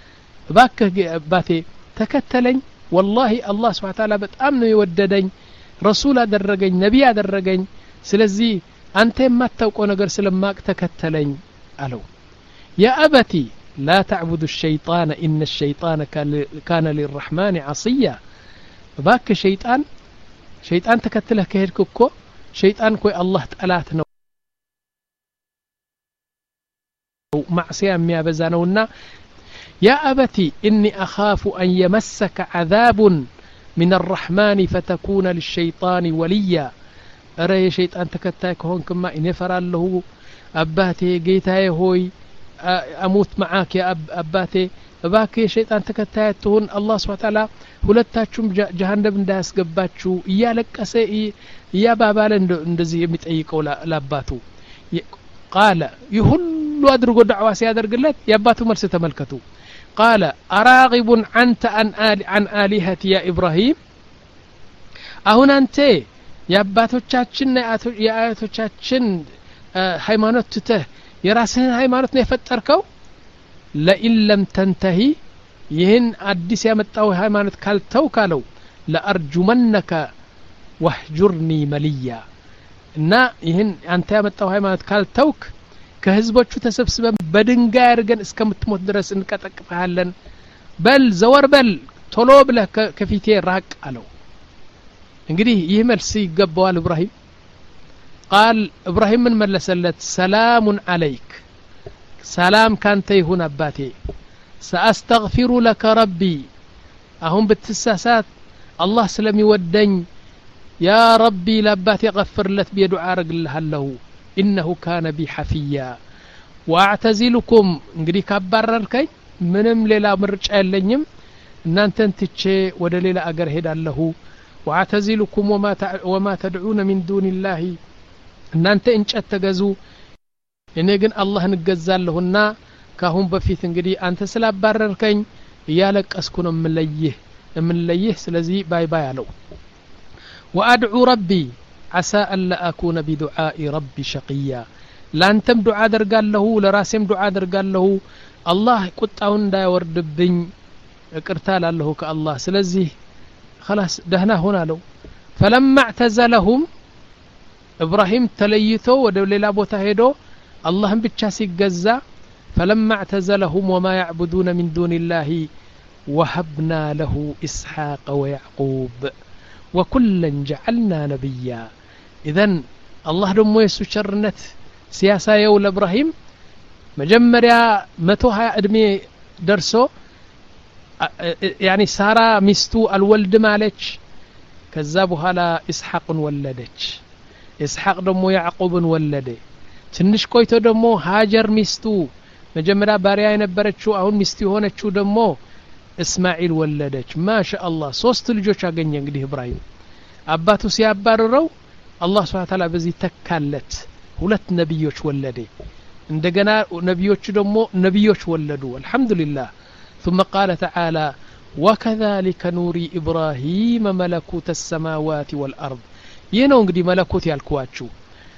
እባክህ አባቴ ተከተለኝ والله الله سبحانه وتعالى በጣም ነው የወደደኝ ረሱል አደረገኝ ነብይ አደረገኝ ስለዚህ አንተ የማታውቀው ነገር ስለማቅ ተከተለኝ አለው يا أبتي لا تعبد الشيطان إن الشيطان كان للرحمن عصيا باك شيطان شيطان تكتله كهيرك እኮ شيطان كوي الله ጠላት ነው معصيه የሚያበዛ ነውና يا أبتي إني أخاف أن يمسك عذاب من الرحمن فتكون للشيطان وليا أرى يا شيطان تكتاك هون كما إن يفرال له أباتي جيتاي هوي أموت معاك يا أب أباتي باكي شيطان تكتاك هون الله سبحانه وتعالى ሁለታችሁም ጀሃነም እንዳያስገባችሁ እያለቀሰ እያባባለ እንደዚህ የሚጠይቀው ለአባቱ قال يهل አድርጎ ዳዕዋ ሲያደርግለት የአባቱ መልስ ተመልከቱ قال أراغب أنت عن آل عن آلهتي يا إبراهيم አሁን አንተ የአባቶቻችን የአያቶቻችን ሃይማኖት ትተህ የራስህን ሃይማኖት ነው የፈጠርከው لئن لم تنتهي ይህን አዲስ ያመጣው ሃይማኖት ካልተው ካለው ለአርጁመነከ ወህጁርኒ መልያ እና ይህን አንተ ያመጣው ሃይማኖት ካልተውክ ከህዝቦቹ ተሰብስበን በድንጋይ አድርገን እስከምትሞት ድረስ እንቀጠቅጣለን በል ዘወር በል ቶሎ ብለህ ከፊቴ ራቅ አለው እንግዲህ ይህ መልስ ይገባዋል ኢብራሂም قال ኢብራሂም ምን መለሰለት ሰላም عليك ሰላም ካንተ ይሁን አባቴ سأستغفر لك ربي أهم بتساسات الله سلمي ودن يا ربي لباتي غفر لك بيدعاء رجل له إنه كان بي حفيا وأعتزلكم نقري كبرركي منم ليلا مرجع لنيم إن أنت تتشي ودليل أجر هدا له وأعتزلكم وما وما تدعون من دون الله إن أنت إنش أتجزو إن يجن الله نجزال لهن ካሁን በፊት እንግዲህ አንተ ስላባረርከኝ ያለቀስኩ ነው ምለይህ ምለይህ ስለዚህ ባይ ባይ አለው وادعو ربي عسى الا اكون بدعاء ربي شقيا ላንተም ዱዓ አደርጋለሁ ለራሴም ዱዓ አደርጋለሁ አላህ ቁጣውን እንዳይወርድብኝ እቅርታ ላለሁ ከአላህ ስለዚህ خلاص ደህና ሆነ አለው فلما اعتزلهم ابراهيم ተለይቶ ወደ ሌላ ቦታ ሄዶ አላህን ብቻ ሲገዛ فلما اعتزلهم وما يعبدون من دون الله وهبنا له إسحاق ويعقوب وكلا جعلنا نبيا إذن الله دمو يسو شرنت سياسة يول إبراهيم مجمريا متوها أدمي درسو يعني سارة مستو الولد مالك كذابها لا إسحاق ولدك إسحاق دمو يعقوب ولده تنش كويتو دمو هاجر مستو መጀመሪያ ባሪያ የነበረችው አሁን ሚስት ሆነችው ደግሞ እስማኤል ወለደች ማሻአላህ ሶስት ልጆች አገኘ እንግዲህ ኢብራሂም አባቱ ሲያባረረው አላህ Subhanahu Ta'ala በዚህ ተካለት ሁለት ነብዮች ወለደ እንደገና ነብዮቹ ደግሞ ነብዮች ወለዱ አልহামዱሊላህ ثم قال تعالى وكذلك نوري ابراهيم ملكوت السماوات والارض ይሄው እንግዲህ መለኮት ያልኳችሁ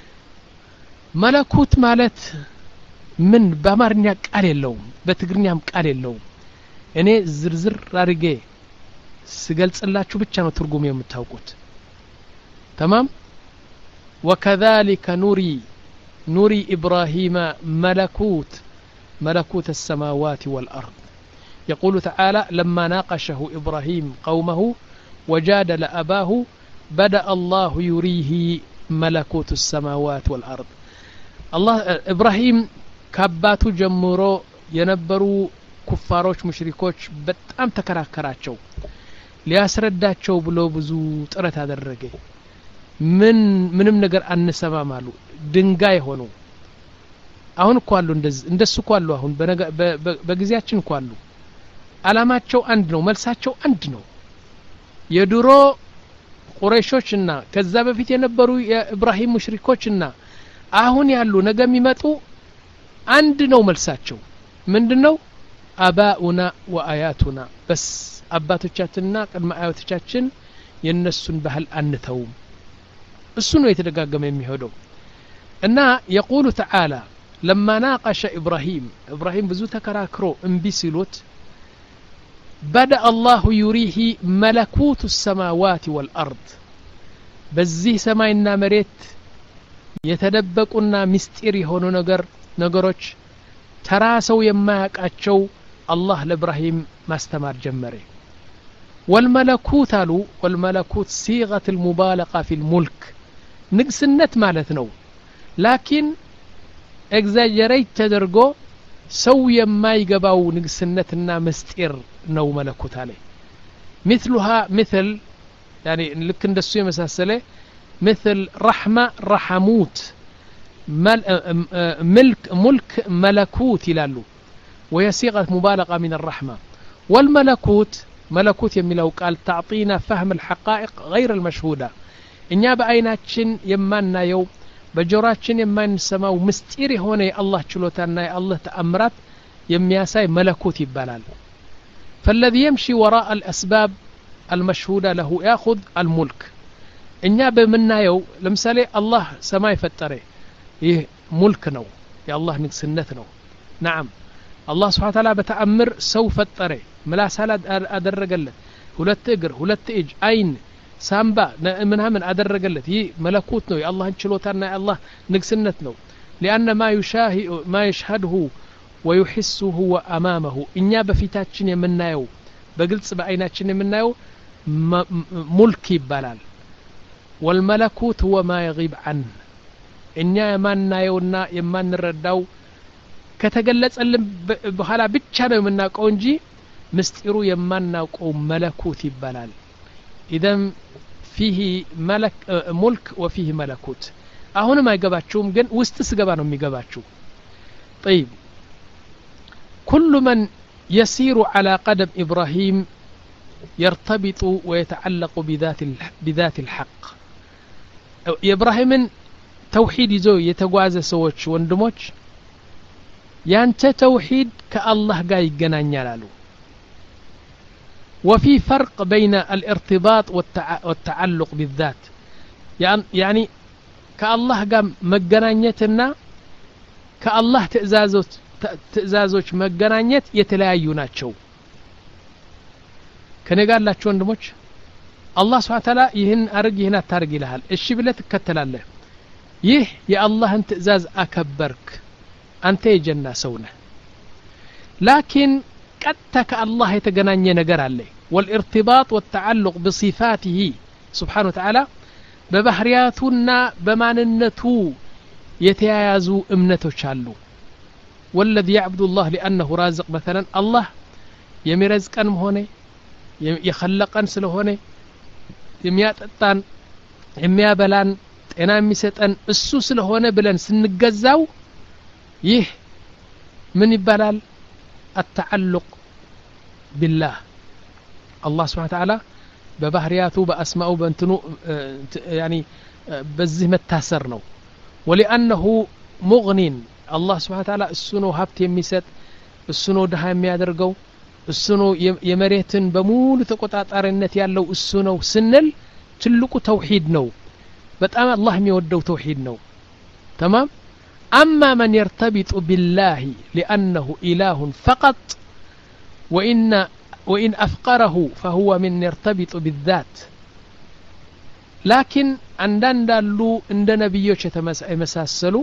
መለኮት ማለት ምን በአማርኛ ቃል የለውም በትግርኛም ቃል የለውም እኔ ዝርዝር አድርጌ ስገልጽላችሁ ብቻ ነው ትርጉም የምታውቁት تمام وكذلك نوري نوري إبراهيم ملكوت ملكوت السماوات والأرض يقول تعالى لما ناقشه إبراهيم قومه وجادل أباه بدأ الله يريه ملكوت السماوات والأرض الله إبراهيم ከአባቱ ጀምሮ የነበሩ ኩፋሮች ሙሽሪኮች በጣም ተከራከራቸው ሊያስረዳቸው ብሎ ብዙ ጥረት አደረገ ምን ምንም ነገር አንሰማም አሉ ድንጋይ ሆኖ አሁን እኮ አሉ እንደዚህ እንደሱ እኮ አሉ አሁን በጊዜያችን እኮ አሉ አላማቸው አንድ ነው መልሳቸው አንድ ነው የድሮ ቁረይሾችና ከዛ በፊት የነበሩ የኢብራሂም ሙሽሪኮችና አሁን ያሉ ነገ የሚመጡ አንድ ነው መልሳቸው ምንድነው አባኡና ወአያቱና በስ አባቶቻችንና ቅድመ አያቶቻችን የነሱን ባህል አንተውም እሱ ነው የተደጋገመ የሚሄደው እና يقول تعالى لما ناقش ابراهيم ابراهيم ብዙ ተከራክሮ እንቢ ሲሉት بدأ الله يريه ملكوت السماوات والأرض بزيه سماينا مريت يتدبقنا مستيري هونو نجر نجروች تراسو يمايقاچو الله لإبراهيم ماستمر جمري والملكوت قالوا والملكوت صيغة المبالغة في الملك نقسنت ማለት ነው لكن exaggerate ተደርጎ ሰው የማይገባው ንግስነትና ምስጢር ነው መለኮት አለ مثلها مثل يعني ልክ እንደሱ የመሳሰለ مثل رحمة رحموت ملك ملك ملكوت ይላሉ وهي صيغة مبالغة من الرحمة والملكوت ملكوت የሚለው ቃል تعطينا فهم الحقائق غير المشهودة እኛ በአይናችን የማናየው በጆሮአችን የማንሰማው ምስጢር የሆነ የአላህ ችሎታና የአላህ ተአምራት የሚያሳይ መለኮት ይባላል فالذي يمشي وراء الأسباب المشهودة له يأخذ الملك እኛ በመናየው ለምሳሌ አላህ ሰማይ ፈጠረ ይህ ሙልክ ነው የአላህ ንግስነት ነው نعم الله سبحانه وتعالى በተአምር ሰው ፈጠረ ምላስ አደረገለት ሁለት እግር ሁለት እጅ አይን ሳምባ ምንምን አደረገለት ይህ መለኮት ነው የአላህን ችሎታና የአላህ ንግስነት ነው لأن ما يشاهد ما يشهده ويحسه وأمامه እኛ በፊታችን የምናየው በግልጽ በአይናችን የምናየው ሙልክ ይባላል والملكوت هو ما يغيب عنه እኛ የማናየውና የማንረዳው ከተገለጸልን በኋላ ብቻ ነው የምናውቀው እንጂ ምስጢሩ የማናውቀው መለኮት ይባላል إذا فيه ملك ملك وفيه ملكوت አሁንም አይገባችሁም ግን ውስጥ ስገባ ነው የሚገባችሁ طيب كل من يسير على قدم إبراهيم يرتبط ويتعلق بذات بذات الحق إبراهيم توحيد يزو يتغواز سوچ ወንድሞች ያንተ ተውሂድ ከአላህ ጋር ይገናኛል وفي فرق بين الارتباط والتعلق بالذات يعني كالله قام مجنانيتنا كالله تأزازوت تأزازوش مجنانيت يتلايو ناتشو كان قال لا شو عندموش الله سبحانه وتعالى يهن أرق هنا تارق لها الشي بلا تكتل الله يه يا الله انت ازاز أكبرك أنت جنة سونه لكن قدتك الله يتجناني نجر عليه والارتباط والتعلق بصفاته سبحانه وتعالى ببحرياتنا بماننته يتيازو امنته شالو والذي يعبد الله لأنه رازق مثلا الله يمرزقن هونه يخلقن سلهونه يمياتطان يميابلان ጤና የሚሰጠን እሱ ስለሆነ ብለን ስንገዛው ይህ ምን ይባላል التعلق بالله الله سبحانه وتعالى ببحرياته بأسماءه بانتنو يعني بزه متاسر نو ولأنه مغنين الله سبحانه وتعالى السنو هبت يميسد السنو دها يميادرقو السنو يمريتن بمول تقطعطارነት ያለው እሱ ነው ስንል ትልቁ ተውሂድ ነው በጣም አላህ የሚወደው ተውሂድ ነው تمام أما من يرتبط بالله لأنه إله فقط وإن وإن أفقره فهو من يرتبط بالذات لكن عندنا دالو عند نبيوش يتمساسلو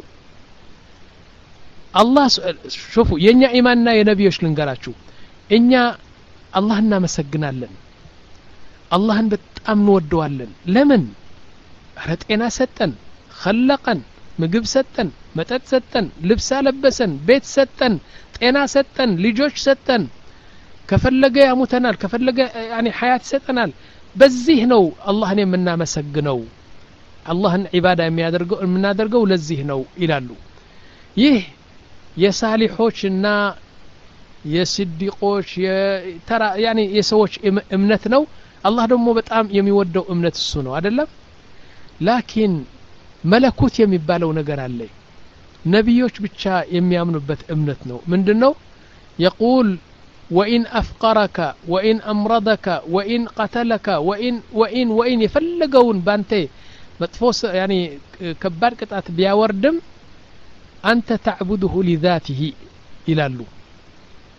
الله شوفوا ينيا إيماننا يا نبيوش لنقراتشو إنيا الله نامسجنا لن الله بتأمن ودوالن لمن رتقنا ستن خلقن ምግብ ሰጠን መጠጥ ሰጠን ልብስ አለበሰን ቤት ሰጠን ጤና ሰጠን ልጆች ሰጠን ከፈለገ ያሙተናል ከፈለገ يعني حياة ሰጠናል በዚህ ነው አላህን የምናመሰግነው አላህን ዒባዳ የሚያደርገው የምናደርገው ለዚህ ነው ይላሉ ይህ የሳሊሖችና የስዲቆች የተራ يعني የሰዎች እምነት ነው አላህ ደግሞ በጣም የሚወደው እምነት እሱ ነው አይደለም ላኪን መለኮት የሚባለው ነገር አለ ነብዮች ብቻ የሚያምኑበት እምነት ነው ምንድነው يقول وإن أفقرك وإن أمرضك وإن قتلك وإن وإن وإن يفلقون بانتي متفوس يعني كبار قطعت بياوردم أنت تعبده لذاته إلى له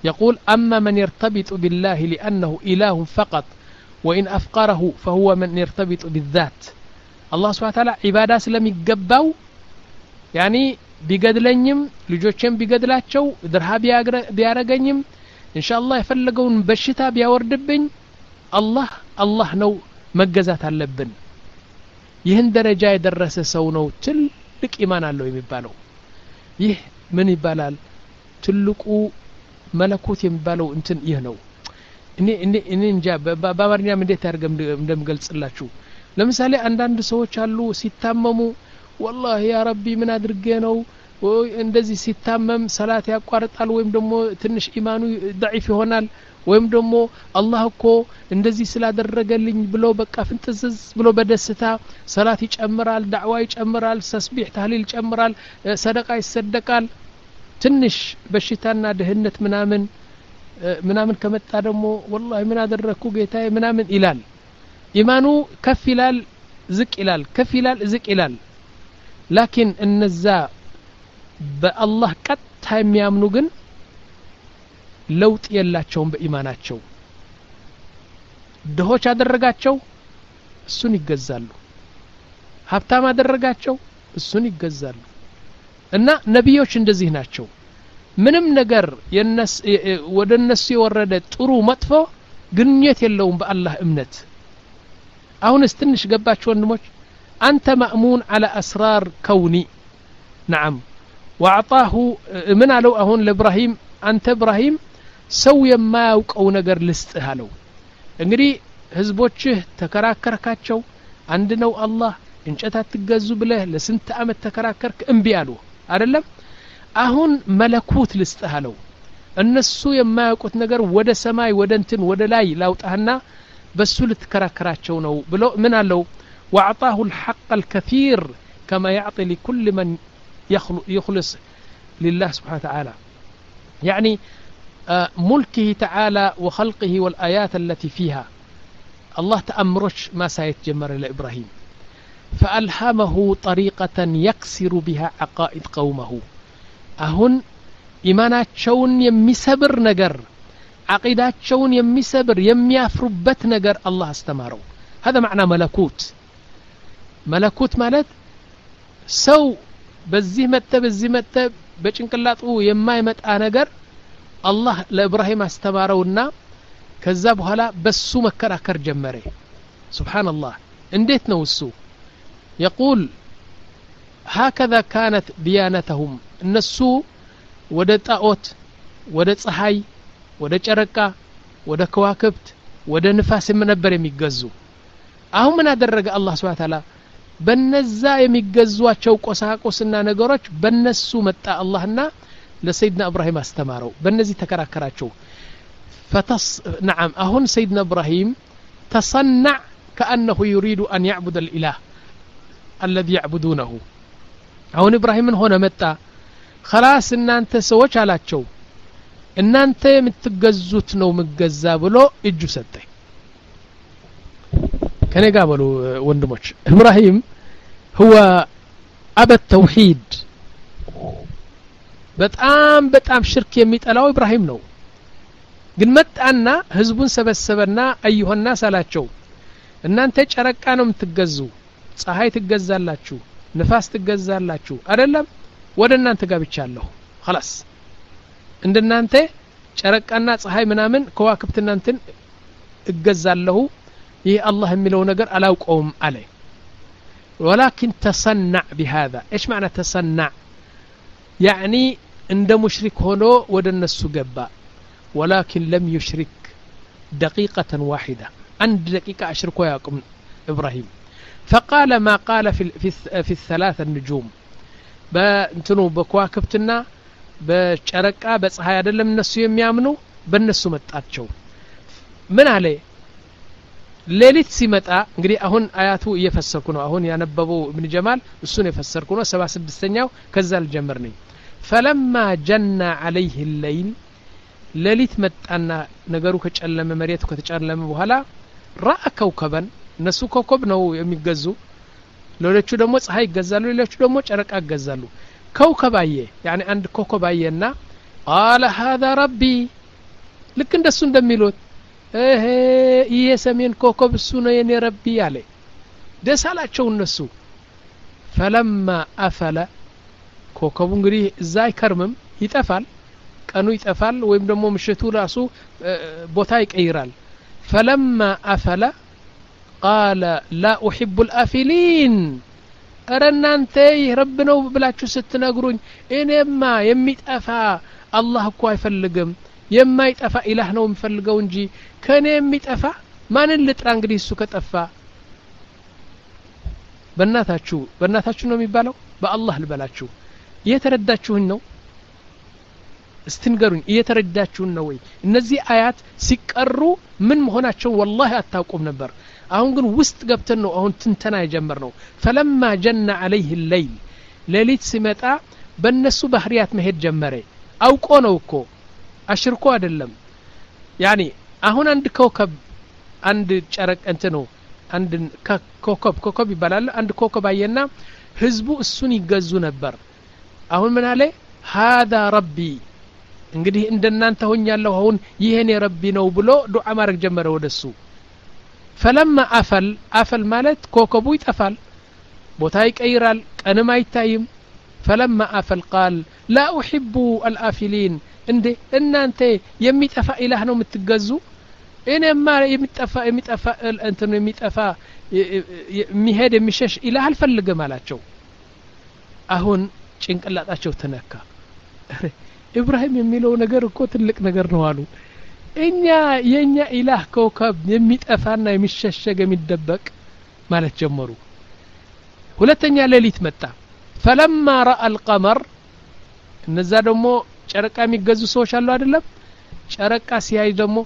يقول أما من يرتبط بالله لأنه إله فقط وإن أفقره فهو من يرتبط بالذات الله سبحانه وتعالى عبادة سلم يقباو يعني بيقدلنيم لجوچم بيقدلاچو درها بيارغنيم إن شاء الله يفلقون بشتا بيوردبن الله الله نو مجزات አለብን ይህን ደረጃ የደረሰ ሰው ነው ትልቅ ኢማን አለው የሚባለው ይህ ምን ይባላል ትልቁ መለኮት የሚባለው እንትን ይህ ነው እኔ እኔ እኔ እንጃ በአማርኛም እንዴት አድርገም እንደምገልጽላችሁ ለምሳሌ አንዳንድ ሰዎች አሉ ሲታመሙ والله يا ربي ምን አድርጌ ነው እንደዚህ ሲታመም ሰላት ያቋርጣል ወይም ደግሞ ትንሽ ኢማኑ ضعيف ይሆናል ወይም ደግሞ አላህ እኮ እንደዚህ ስላደረገልኝ ብሎ በቃ ፍንጥዝዝ ብሎ በደስታ ሰላት ይጨምራል ዳዕዋ ይጨምራል ተስቢህ ተህሊል ይጨምራል ሰደቃ ይሰደቃል ትንሽ በሽታና ደህነት ምናምን ምናምን ከመጣ ደግሞ والله ምን አደረኩ ጌታዬ ምናምን ይላል ኢማኑ ከፍ ይላል ዝቅ ይላል ከፍ ይላል ዝቅ ይላል ላኪን እነዛ በአላህ ቀጥታ የሚያምኑ ግን ለውጥ የላቸውም በኢማናቸው ደሆች አደረጋቸው እሱን ይገዛሉ ሀብታም አደረጋቸው እሱን ይገዛሉ እና ነብዮች እንደዚህ ናቸው ምንም ነገር የነስ ወደነሱ የወረደ ጥሩ መጥፎ ግንኙነት የለውም በአላህ እምነት አሁንስ ትንሽ ገባችሁ ወንድሞች አንተ ማእሙን على اسرار كوني نعم واعطاه من አለው አሁን ለኢብራሂም አንተ ኢብራሂም ሰው የማያውቀው ነገር ልስጥህ አለው እንግዲህ ህዝቦችህ ተከራከርካቸው አንድ ነው አላህ እንጨት አትገዙ ብለህ ለስንት አመት ተከራከርክ እምቢ አሉ አይደለም አሁን መለኮት ልስጥህ አለው እነሱ የማያውቁት ነገር ወደ ሰማይ ወደ እንትን ወደ ላይ ላውጣህና በሱ ልትከራከራቸው ነው ብሎ ምን አለው واعطاه الحق الكثير كما يعطي لكل من يخلص لله سبحانه وتعالى يعني ملكه تعالى وخلقه والآيات التي فيها الله تأمرش ما سيتجمر لإبراهيم فألهمه طريقة يكسر بها عقائد قومه أهن إيمانات شون يمسبر نجر عقيدات شون يمسبر يميافربت نجر الله استمره هذا معنى ملكوت ملكوت مالت سو بزيه متى بزيه متى بچنقلاطو የማይመጣ ነገር الله لإبراهيم استمارونا ከዛ በኋላ በሱ መከራከር ጀመረ سبحان الله እንዴት ነው እሱ يقول هكذا كانت ديانتهم እነሱ ወደ ጣዖት ወደ ፀሐይ ወደ ጨረቃ ወደ ከዋክብት ወደ ንፋስ ነበር የሚገዙ አሁን ምን አደረገ አላህ Subhanahu Ta'ala በነዛ የሚገዟቸው ቆሳቆስና ነገሮች በነሱ መጣ አላህና ለሰይድና ኢብራሂም አስተማረው በእነዚህ ተከራከራቸው فتص نعم أهون سيدنا إبراهيم تصنع كأنه يريد أن يعبد الإله الذي يعبدونه أهون إبراهيم من هنا متى خلاص إن أنت سويت على شو إن أنت متجزوت نو متجزا بلو إجو ستة كان يقابلوا وندمج إبراهيم هو أبى التوحيد በጣም በጣም ሽርክ የሚጠላው ኢብራሂም ነው ግን መጣና ህዝቡን ሰበሰበና አዩህና ሳላቸው እናንተ ጨረቃ ነው የምትገዙ ፀሐይ ትገዛላችሁ ንፋስ ትገዛላችሁ አይደለም ወደ እናንተ ጋብቻለሁ خلاص እንደናንተ ጨረቃና ፀሐይ ምናምን ከዋክብት እናንተን እገዛለሁ ይህ አላህ የሚለው ነገር አላውቀውም አለ ولكن تصنع بهذا ايش معنى تصنع يعني عند مشرك هنا ودنسو قبا ولكن لم يشرك دقيقة واحدة عند دقيقة أشركوا ياكم إبراهيم فقال ما قال في في, في الثلاث النجوم بنتنو بكواكبتنا بشركة بس هاي أدلم النسو يميامنو بالنسو متأتشو من عليه ليلت سمتا እንግዲህ አሁን አያቱ እየፈሰርኩ ነው አሁን ያነበበው ابن جمال እሱን የፈሰርኩ ነው ሰባ ስድስተኛው ከዛ ልጀምር ነኝ فلما جن عليه الليل ليلت መጣና ነገሩ ከጨለመ መሬቱ ከተጨለመ በኋላ راى كوكبا እነሱ ኮከብ ነው የሚገዙ ሌሎቹ ደግሞ ፀሐይ ይገዛሉ ሌሎቹ ደግሞ ጨረቃ ይገዛሉ ኮከብ አየ يعني አንድ ኮከብ አየና قال هذا ربي ልክ እንደሱ እንደሚሉት እህ ይሄ ሰሜን ኮከብ እሱ ነው የኔ ረቢ ያለ ደስ አላቸው እነሱ فلما أفل ኮከቡ እንግዲህ እዛ አይከርምም ይጠፋል ቀኑ ይጠፋል ወይም ደግሞ ምሽቱ ራሱ ቦታ ይቀይራል فلما أفل قال لا أحب الآفلين أرنانت رب ነው ብላችሁ ስትነግሩኝ እኔማ የሚጠፋ አላህ እኮ አይፈልግም የማይጠፋ ኢላህ ነው የሚፈልገው እንጂ ከኔ የሚጠፋ ማንን ልጥራ እንግዲህ እሱ ከጠፋ በእናታችሁ በእናታችሁ ነው የሚባለው በአላህ ልበላችሁ እየተረዳችሁኝ ነው استنገሩኝ እየተረዳችሁን ነው ወይ እነዚህ አያት ሲቀሩ ምን መሆናቸው والله አታውቁም ነበር አሁን ግን ውስጥ ገብተን ነው አሁን ትንተና የጀመርነው فلما جن عليه الليل ሌሊት ሲመጣ በእነሱ ባህሪያት መሄድ ጀመረ አውቆ ነው እኮ አሽርኮ አይደለም ያኒ አሁን አንድ ኮከብ አንድ ጨረቅ እንት ነው አንድ ኮከብ ኮከብ ይባላል አንድ ኮከብ አየና ህዝቡ እሱን ይገዙ ነበር አሁን ምን አለ هذا ربي እንግዲህ እንደናንተ ሆኛለሁ አሁን ይሄኔ ረቢ ነው ብሎ ዱዓ ማድረግ ጀመረ ወደሱ فلما أفل أفل ማለት ኮከቡ ይጠፋል ቦታ ይቀይራል ቀንም አይታይም فلما أفل قال لا أحب الآفلين እንዴ እናንተ የሚጠፋ ኢላህ ነው የምትገዙ እኔማ የሚጠፋ የሚጠፋ እንት ነው የሚጠፋ የሚሄድ የሚሸሽ ኢላህ አልፈልግም አላቸው አሁን ጭንቅላታቸው ተነካ ኢብራሂም የሚለው ነገር እኮ ትልቅ ነገር ነው አሉ እኛ የኛ ኢላህ ኮከብ የሚጠፋና የሚሸሸግ የሚደበቅ ማለት ጀመሩ ሁለተኛ ሌሊት መጣ فلما راى القمر እነዛ ደግሞ ጨረቃ የሚገዙ ሰዎች አሉ አይደለም ጨረቃ ሲያይ ደግሞ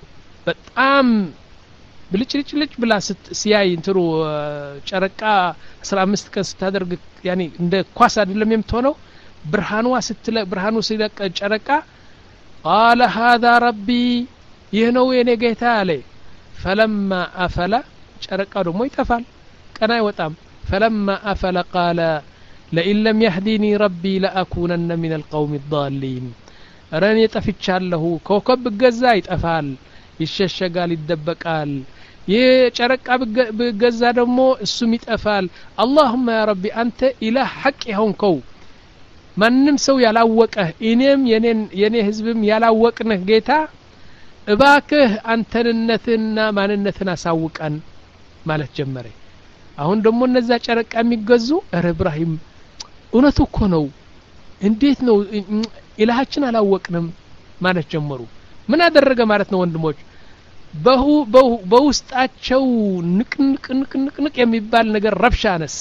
በጣም ብልጭልጭልጭ ብላ ሲያይ እንትሩ ጨረቃ አስራ አምስት ቀን ስታደርግ ያኒ እንደ ኳስ አይደለም የምትሆነው ብርሃኑ ስትለ ብርሃኑ ሲለቅ ጨረቃ قال هذا ربي ይህነው የኔ ጌታ አለ فلما أفل ጨረቃ ደግሞ ይጠፋል ቀና አይወጣም فلما أفل قال لئن لم يهديني ربي لأكونن من القوم الضالين ረን ይጠፍቻለሁ ኮከብ ገዛ ይጠፋል ይሸሸጋል ይደበቃል የጨረቃ በገዛ ደግሞ እሱም ይጠፋል اللهم يا ربي انت اله حق ይሆንከው ማንንም ሰው ያላወቀህ እኔም የኔን የኔ ህዝብም ያላወቅነህ ጌታ እባክህ አንተንነትና ማንነትን አሳውቀን ማለት ጀመረ አሁን ደግሞ እነዛ ጨረቃ የሚገዙ ኧረ ኢብራሂም እውነቱ እኮ ነው እንዴት ነው ኢላሃችን አላወቅንም ማለት ጀመሩ ምን አደረገ ማለት ነው ወንድሞች በሁ በውስጣቸው ንቅንቅ ንቅንቅ የሚባል ነገር ረብሻ አነሳ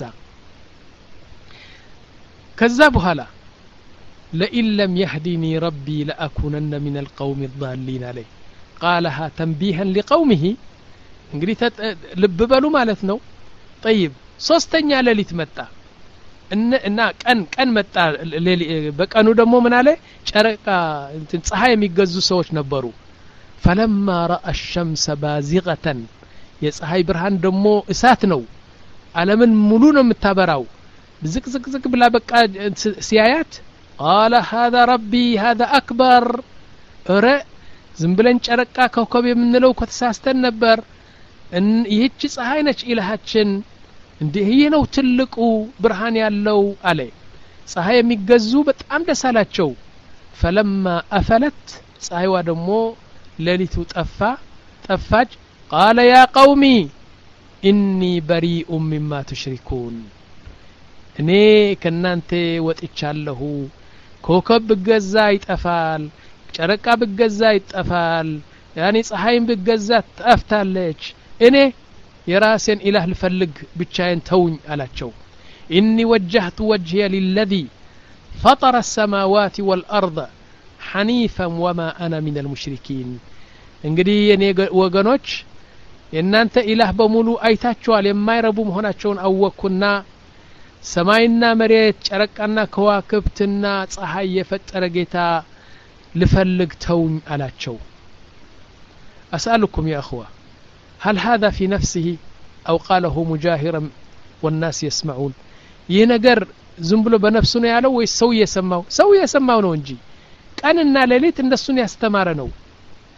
ከዛ በኋላ لئن لم يهدني ربي لأكونن من القوم الضالين عليه قالها تنبيها لقومه እንግዲህ ልብ በሉ ማለት ነው طيب ሶስተኛ ሌሊት መጣ እና ቀን ቀን መጣ በቀኑ ደግሞ ምን አለ ጨረቃ እንትን ፀሐይ የሚገዙ ሰዎች ነበሩ فلما راى الشمس بازغه የፀሐይ ብርሃን ደግሞ እሳት ነው ዓለምን ሙሉ ነው የምታበራው ዝቅዝቅዝቅ ብላ በቃ ሲያያት قال هذا ربي هذا اكبر ረ ዝም ብለን ጨረቃ ኮከብ የምንለው ከተሳስተን ነበር ይህች ፀሐይ ነች ኢላሃችን እንዴ ይሄ ነው ትልቁ ብርሃን ያለው አለ ፀሐይ የሚገዙ በጣም ደስ አላቸው فلما أفلت ፀሐይዋ ደግሞ ሌሊቱ ጠፋ ጠፋች قال يا قومي إني بريء مما تشركون እኔ ከናንተ ወጥቻለሁ ኮከብ በገዛ ይጠፋል ጨረቃ በገዛ ይጠፋል ያኒ ፀሐይም በገዛ ጠፍታለች እኔ የራሴን ኢላህ ልፈልግ ብቻዬን ተውኝ አላቸው إني وجهت وجهي للذي فطر السماوات والأرض حنيفا وما أنا من المشركين እንግዲህ የኔ ወገኖች የናንተ ኢላህ በሙሉ አይታችኋል የማይረቡ መሆናቸውን አወኩና ሰማይና መሬት ጨረቃና ከዋክብትና ፀሐይ የፈጠረ ጌታ ልፈልግ ተውኝ አላቸው أسألكم يا أخوة هل هذا في نفسه أو قاله مجاهرا والناس يسمعون ينجر زنبلو بنفسه يالو ويسوي يسمعه سوي يسمعه نونجي كان النا ليلت النسون يستمر نو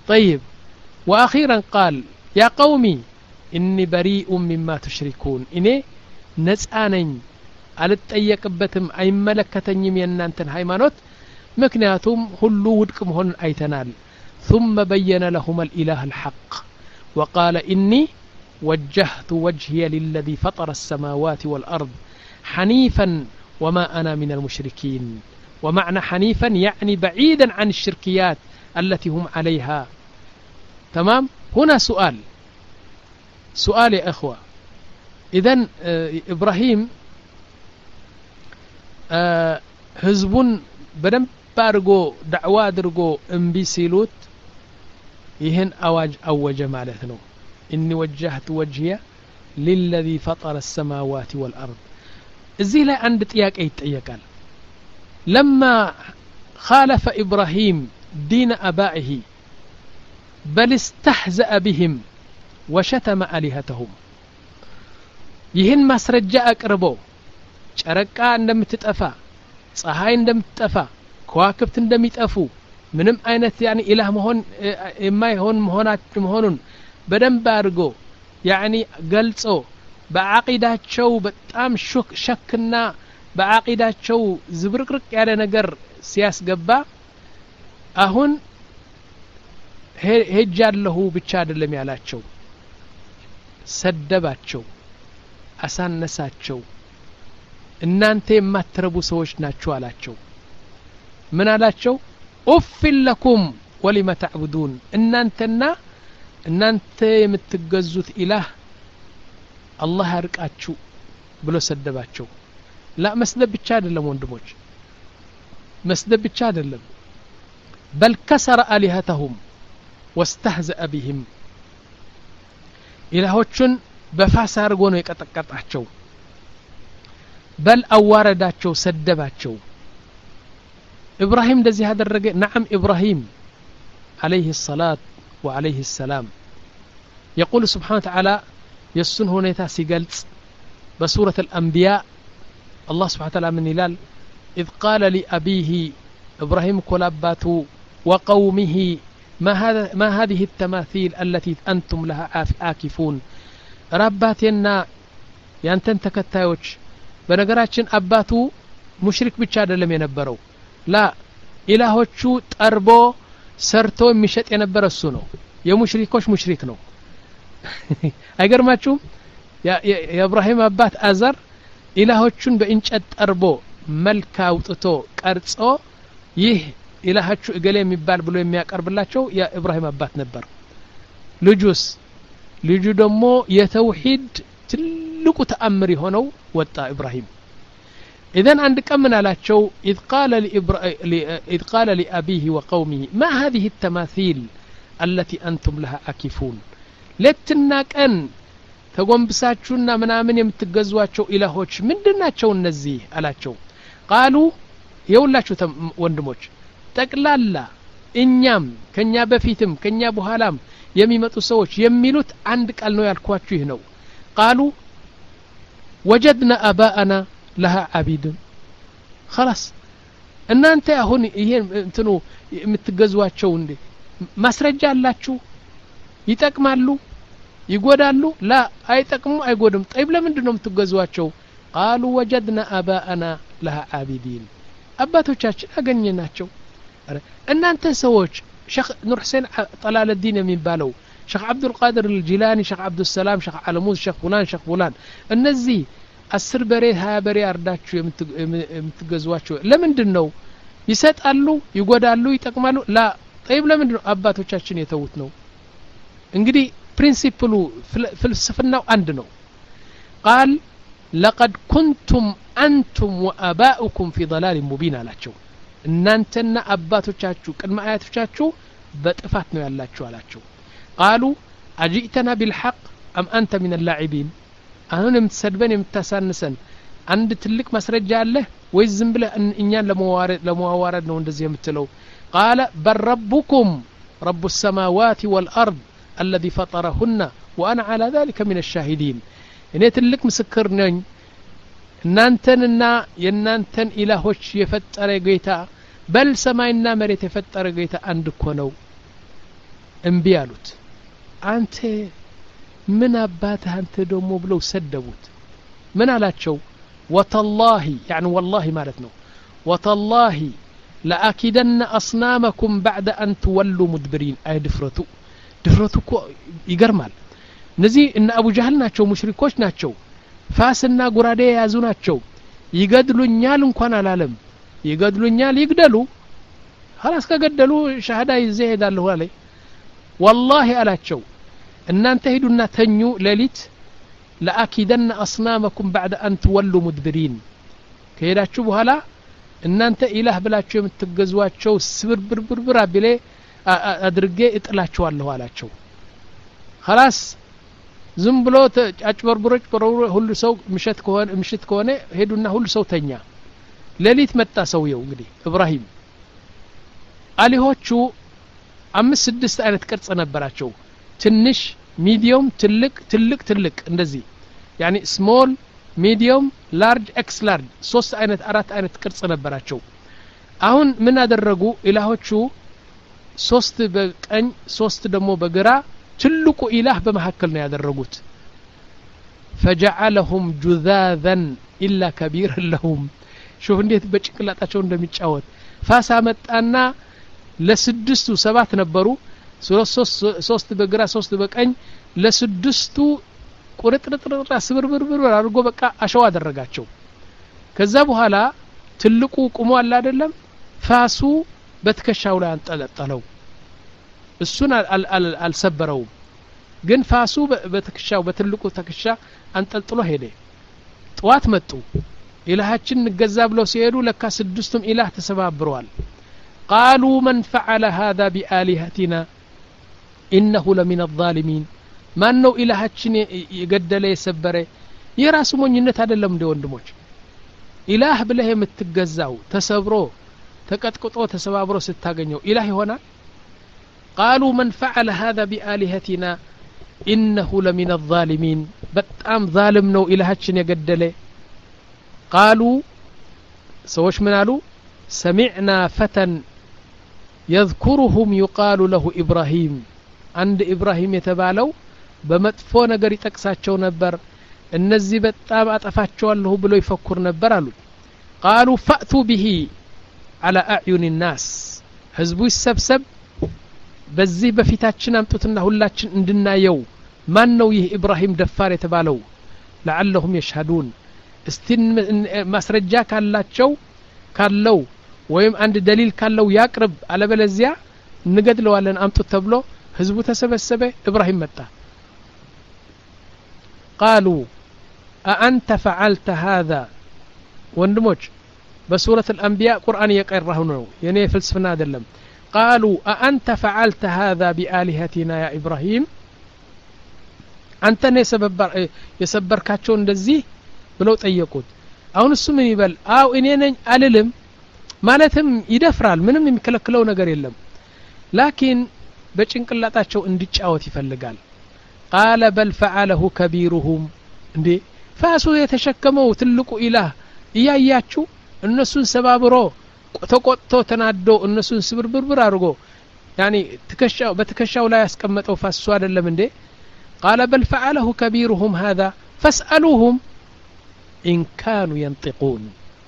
طيب وأخيرا قال يا قومي إني بريء مما تشركون إني نسأنين አልጠየቅበትም አይመለከተኝም የእናንተን ሃይማኖት ምክንያቱም ሁሉ ውድቅ መሆን አይተናል ثم بين لهم الإله الحق وقال إني وجهت وجهي للذي فطر السماوات والأرض حنيفا وما أنا من المشركين ومعنى حنيفا يعني بعيدا عن الشركيات التي هم عليها تمام هنا سؤال سؤال يا أخوة إذن إبراهيم ህዝቡን በደንብ አድርጎ ዳዕዋ አድርጎ እምቢ ሲሉት ይህን አዋጅ አወጀ ማለት ነው ኢኒ ወጀህቱ ወጅሂየ ሊለዚ ፈጠረ السماوات والأرض እዚህ ላይ አንድ ጥያቄ ይጠየቃል لما خالف إبراهيم دين أبائه بل استهزأ بهم وشتم آلهتهم ይህን ማስረጃ አቅርቦ ጨረቃ እንደምትጠፋ ፀሐይ እንደምትጠፋ ከዋክብት እንደሚጠፉ ምንም አይነት ያኒ ኢላህ መሆን የማይሆን መሆኑን በደንብ አድርጎ ያኒ ገልጾ በአቂዳቸው በጣም ሸክና በአቂዳቸው ዝብርቅርቅ ያለ ነገር ሲያስገባ አሁን ሄጃለሁ ብቻ አይደለም ያላቸው ሰደባቸው አሳነሳቸው እናንተ የማትረቡ ሰዎች ናችሁ አላቸው ምን አላቸው ኡፍል ለኩም ወሊማ ተዕቡዱን እናንተና እናንተ የምትገዙት ኢላህ አላህ ያርቃችሁ ብሎ ሰደባቸው ላ መስደብ ብቻ አይደለም ወንድሞች መስደብ ብቻ አይደለም በል ከሰረ አሊሀተሁም واستهزأ بهم ኢላሆቹን በፋስ አድርጎ ነው የቀጠቀጣቸው بل أوارداتشو سدباتشو إبراهيم دزي هذا الرجل نعم إبراهيم عليه الصلاة وعليه السلام يقول سبحانه وتعالى يسن هنا تاسي قلت بسورة الأنبياء الله سبحانه وتعالى من هلال إذ قال لأبيه إبراهيم كلاباته وقومه ما, هذا ما هذه التماثيل التي أنتم لها عاكفون رباتنا يانتن تكتايوش በነገራችን አባቱ ሙሽሪክ ብቻ አይደለም የነበረው ላ ኢላሆቹ ጠርቦ ሰርቶ የሚሸጥ የነበረ እሱ ነው የሙሽሪኮች ሙሽሪክ ነው አይገርማችሁም የኢብራሂም አባት አዘር ኢላሆቹን በእንጨት ጠርቦ መልክ አውጥቶ ቀርጾ ይህ ኢላሃችሁ እገሌ የሚባል ብሎ የሚያቀርብላቸው የኢብራሂም አባት ነበር ልጁስ ልጁ ደግሞ የተውሂድ ትልቁ ተአምር ሆነው ወጣ ኢብራሂም إذن عند كم نالاتشو إذ قال إذ قال لأبيه وقومه ما هذه التماثيل التي أنتم لها عاكفون لتناك أن تقوم بساتشونا منامن يمتقزواتشو إلهوش من دناتشو النزيه ألاتشو قالوا يولاتشو وندموش تقلالا إنيام كنيا بفيتم كنيا بوهالام يميمتو سوش يميلوت عندك ألنو يالكواتشو هنو قالوا وجدنا أباءنا لها عبيد خلاص ان انت هون ይሄን እንትኑ የምትገዟቸው እንዴ ማስረጃ አላችሁ ይጠቅማሉ ይጎዳሉ ላ አይጠቅሙ አይጎድም طيب ለምንድን ነው የምትገዟቸው قالوا وجدنا آباءنا لها عابدين አባቶቻችን አገኘናቸው እናንተ ሰዎች ሼክ ኑር ሁሴን ጠላል الدين የሚባለው ሼክ አብዱል ቃድር الجيلاني ሼክ አብዱል ሰላም ሼክ አለሙዝ ሼክ ፉላን ሼክ ፉላን እነዚህ አስር በሬ ሃያ በሬ አርዳችሁ የምትገዟቸው ለምንድን ነው ይሰጣሉ ይጎዳሉ ይጠቅማሉ ላ طيب ለምንድን ነው አባቶቻችን የተውት ነው እንግዲህ ፕሪንሲፕሉ ፍልስፍናው አንድ ነው قال لقد كنتم أنتم وآباؤكم في ضلال مبين አላቸው እናንተና አባቶቻችሁ ቅድመ አያቶቻችሁ በጥፋት ነው ያላችሁ አላቸው قالوا أجئتنا بالحق أم أنت من اللاعبين አሁን የምትሰድበን የምታሳንሰን አንድ ትልቅ ማስረጃ አለ ወይ ዝም ብለህ እኛን ለመዋረድ ለመዋረድ ነው እንደዚህ የምትለው قال بل ربكم رب السماوات والأرض الذي فطرهن وأنا على ذلك من الشاهدين እኔ ትልቅ ምስክር ነኝ እናንተንና የናንተን ኢላሆች የፈጠረ ጌታ በል ሰማይና መሬት የፈጠረ ጌታ አንድ እኮ ነው እንቢ አሉት አንተ ምን አባትህ አንተ ደሞ ብለው ሰደቡት ምን አላቸው ወተላሂ يعني والله ማለት ነው ወተላሂ لأكيدن أصنامكم بعد أن تولوا مدبرين أي دفرتو دفرتو كو يقرمال نزي إن أبو جهل ناتشو مشركوش ناتشو فاسنا قرادي يازو ناتشو يقدلو نيال انكوان العالم يقدلو نيال يقدلو خلاص كقدلو شهدا يزيد الله علي والله ألاتشو إن انتهدنا تنيو لليت لأكيدن أصنامكم بعد أن تولوا مدبرين كيدا تشوفوا هلا እናንተ ኢላህ ብላችሁ የምትገዟቸው ስብርብርብር አብሌ አድርጌ እጥላችኋለሁ አላቸው خلاص ዝም ብሎ አጭበርብሮች ሁሉ ሰው ምሽት ከሆነ ምሽት ከሆነ ሄዱና ሁሉ ሰው ተኛ ሌሊት መጣ ሰውየው እንግዲህ ኢብራሂም አሊሆቹ አምስት ስድስት አይነት ቅርጽ ነበራቸው ትንሽ ሚዲየም ትልቅ ትልቅ ትልቅ እንደዚህ يعني small ሚዲየም ላርጅ ኤክስ ላርጅ ሶስት አይነት አራት አይነት ቅርጽ ነበራቸው አሁን ምን አደረጉ ኢላሆቹ ሶስት በቀኝ ሶስት ደሞ በግራ ትልቁ ኢላህ በመሐከል ነው ያደረጉት فجعلهم جذاذا الا كبير لهم شوف እንዴት በጭቅላታቸው እንደሚጫወት ፋሳ መጣና ለስድስቱ ሰባት ነበሩ ሶስት በግራ ሶስት በቀኝ ለስድስቱ ቁርጥርጥርጥራ ስብርብርብር አድርጎ በቃ አሸዋ አደረጋቸው ከዛ በኋላ ትልቁ ቁሞ አለ አይደለም ፋሱ በትከሻው ላይ አንጠለጠለው እሱን አልሰበረው ግን ፋሱ በትከሻው በትልቁ ትከሻ አንጠልጥሎ ሄደ ጧት መጡ ኢላሃችን ንገዛ ብለው ሲሄዱ ለካ ስድስቱም ኢላህ ተሰባብረዋል قالوا من فعل هذا بآلهتنا إنه لمن الظالمين ማን ነው ኢላሃችን የገደለ የሰበረ የራሱ ሞኝነት አይደለም እንደ ወንድሞች ኢላህ ብለህ የምትገዛው ተሰብሮ ተቀጥቅጦ ተሰባብሮ ስታገኘው ኢላህ ይሆናል قالوا من فعل هذا بآلهتنا إنه لمن الظالمين በጣም ዛልም ነው ኢላሃችን የገደለ قالوا ሰዎች ምን አሉ سمعنا فتى يذكرهم يقال له إبراهيم عند إبراهيم የተባለው በመጥፎ ነገር ይጠቅሳቸው ነበር እነዚህ በጣም አጠፋቸዋለሁ ብሎ ይፈክር ነበር አሉ قالوا فأتوا به على أعين الناس ህዝቡ ይሰብሰብ በዚህ በፊታችን አምጡትና ሁላችን እንድናየው ማን ነው ይህ ኢብራሂም ደፋር የተባለው لعلهم يشهدون እስቲን ማስረጃ ካላቸው ካለው ወይም አንድ ደሊል ካለው ያቅርብ አለበለዚያ እንገድለዋለን አምጡት ተብሎ ህዝቡ ተሰበሰበ ኢብራሂም መጣ قالوا أأنت فعلت هذا ወንድሞች በሱረት الأنبياء ቁርአን እየቀራሁ ነው የኔ ፍልስፍና አይደለም قالوا أأنت فعلت هذا بآلهتنا يا إبراهيم አንተ ነህ ሰበበር የሰበርካቸው እንደዚህ ብለው ጠየቁት አሁን እሱ ምን ይበል አው እኔ ነኝ አልልም ማለትም ይደፍራል ምንም የሚከለክለው ነገር የለም ላኪን በጭንቅላታቸው እንዲጫወት ይፈልጋል قال بل فعله كبيرهم እንዴ ፋሱ የተሸከመው ትልቁ ኢላህ እያያችሁ እነሱን ሰባብሮ ተቆጥቶ ተናዶ እነሱን ስብርብርብር አድርጎ يعني ትከሻው በትከሻው ላይ ያስቀመጠው ፋሱ አይደለም እንዴ قال بل فعله كبيرهم هذا فاسألوهم إن كانوا ينطقون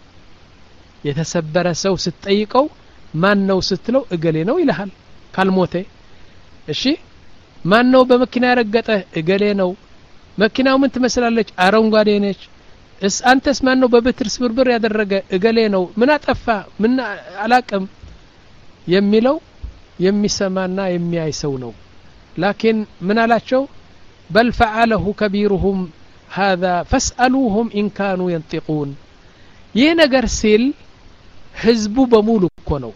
የተሰበረ ሰው ስትጠይቀው ማን ነው ስትለው እገሌ ነው ይልሃል ካልሞተ እሺ ማን ነው በመኪና ያረገጠ እገሌ ነው መኪናው ምን ትመስላለች አረንጓዴ ነች እስ አንተስ ማን ነው በበትር ስብርብር ያደረገ እገሌ ነው ምን አጠፋ ምን አላቀም የሚለው የሚሰማና የሚያይ ሰው ነው ላኪን ምን አላቸው بل فعله كبيرهم هذا فاسألوهم إن كانوا ينطقون ይህ ነገር ሲል ህዝቡ በሙሉ እኮ ነው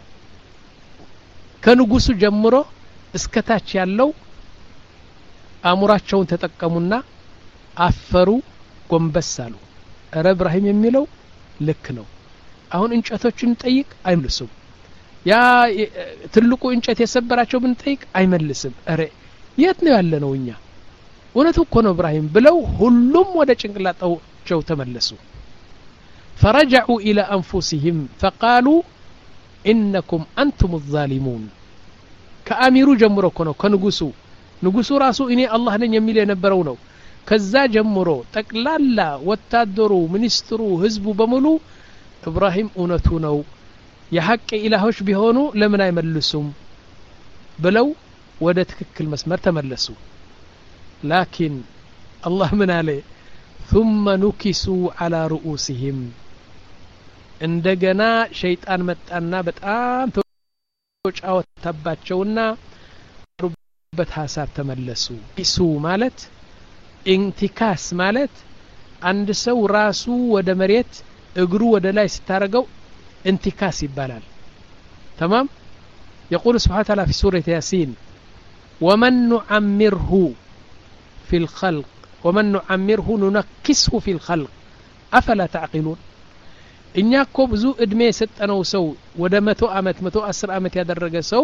ከንጉሱ ጀምሮ እስከታች ያለው አሙራቸውን ተጠቀሙና አፈሩ ጎንበስ አሉ አረ ኢብራሂም የሚለው ልክ ነው አሁን እንጨቶችን ጠይቅ አይመልሱም ያ ትልቁ እንጨት የሰበራቸው ምን ጠይቅ አይመልስም አረ የት ነው ያለ ነው እኛ ወነቱ እኮ ነው ኢብራሂም ብለው ሁሉም ወደ ጭንቅላታቸው ተመለሱ فرجعوا إلى أنفسهم فقالوا إنكم أنتم الظالمون ከአሚሩ ጀምሮ እኮ ነው ከንጉሱ ንጉሱ ራሱ እኔ አላህ ነኝ የሚል የነበረው ነው ከዛ ጀምሮ ጠቅላላ ወታደሩ ሚኒስትሩ ህዝቡ በሙሉ ኢብራሂም እውነቱ ነው የሐቅ ኢላሆች ቢሆኑ ለምን አይመልሱም ብለው ወደ ትክክል መስመር ተመለሱ ላኪን አላህ ምን አለ ثم نكسوا على رؤوسهم እንደገና ሸይጣን መጣና በጣም ተጫወተባቸውና ሩበት ሐሳብ ተመለሱ ኢሱ ማለት ኢንቲካስ ማለት አንድ ሰው ራሱ ወደ መሬት እግሩ ወደ ላይ ሲታረገው انتكاس يبالال تمام يقول سبحانه وتعالى في سورة ياسين ومن نعمره في الخلق ومن نعمره ننكسه في الخلق أفلا تعقلون إنياكو بزو إدمي ستنو سو ودا متو أمت متو أسر أمت يدرق سو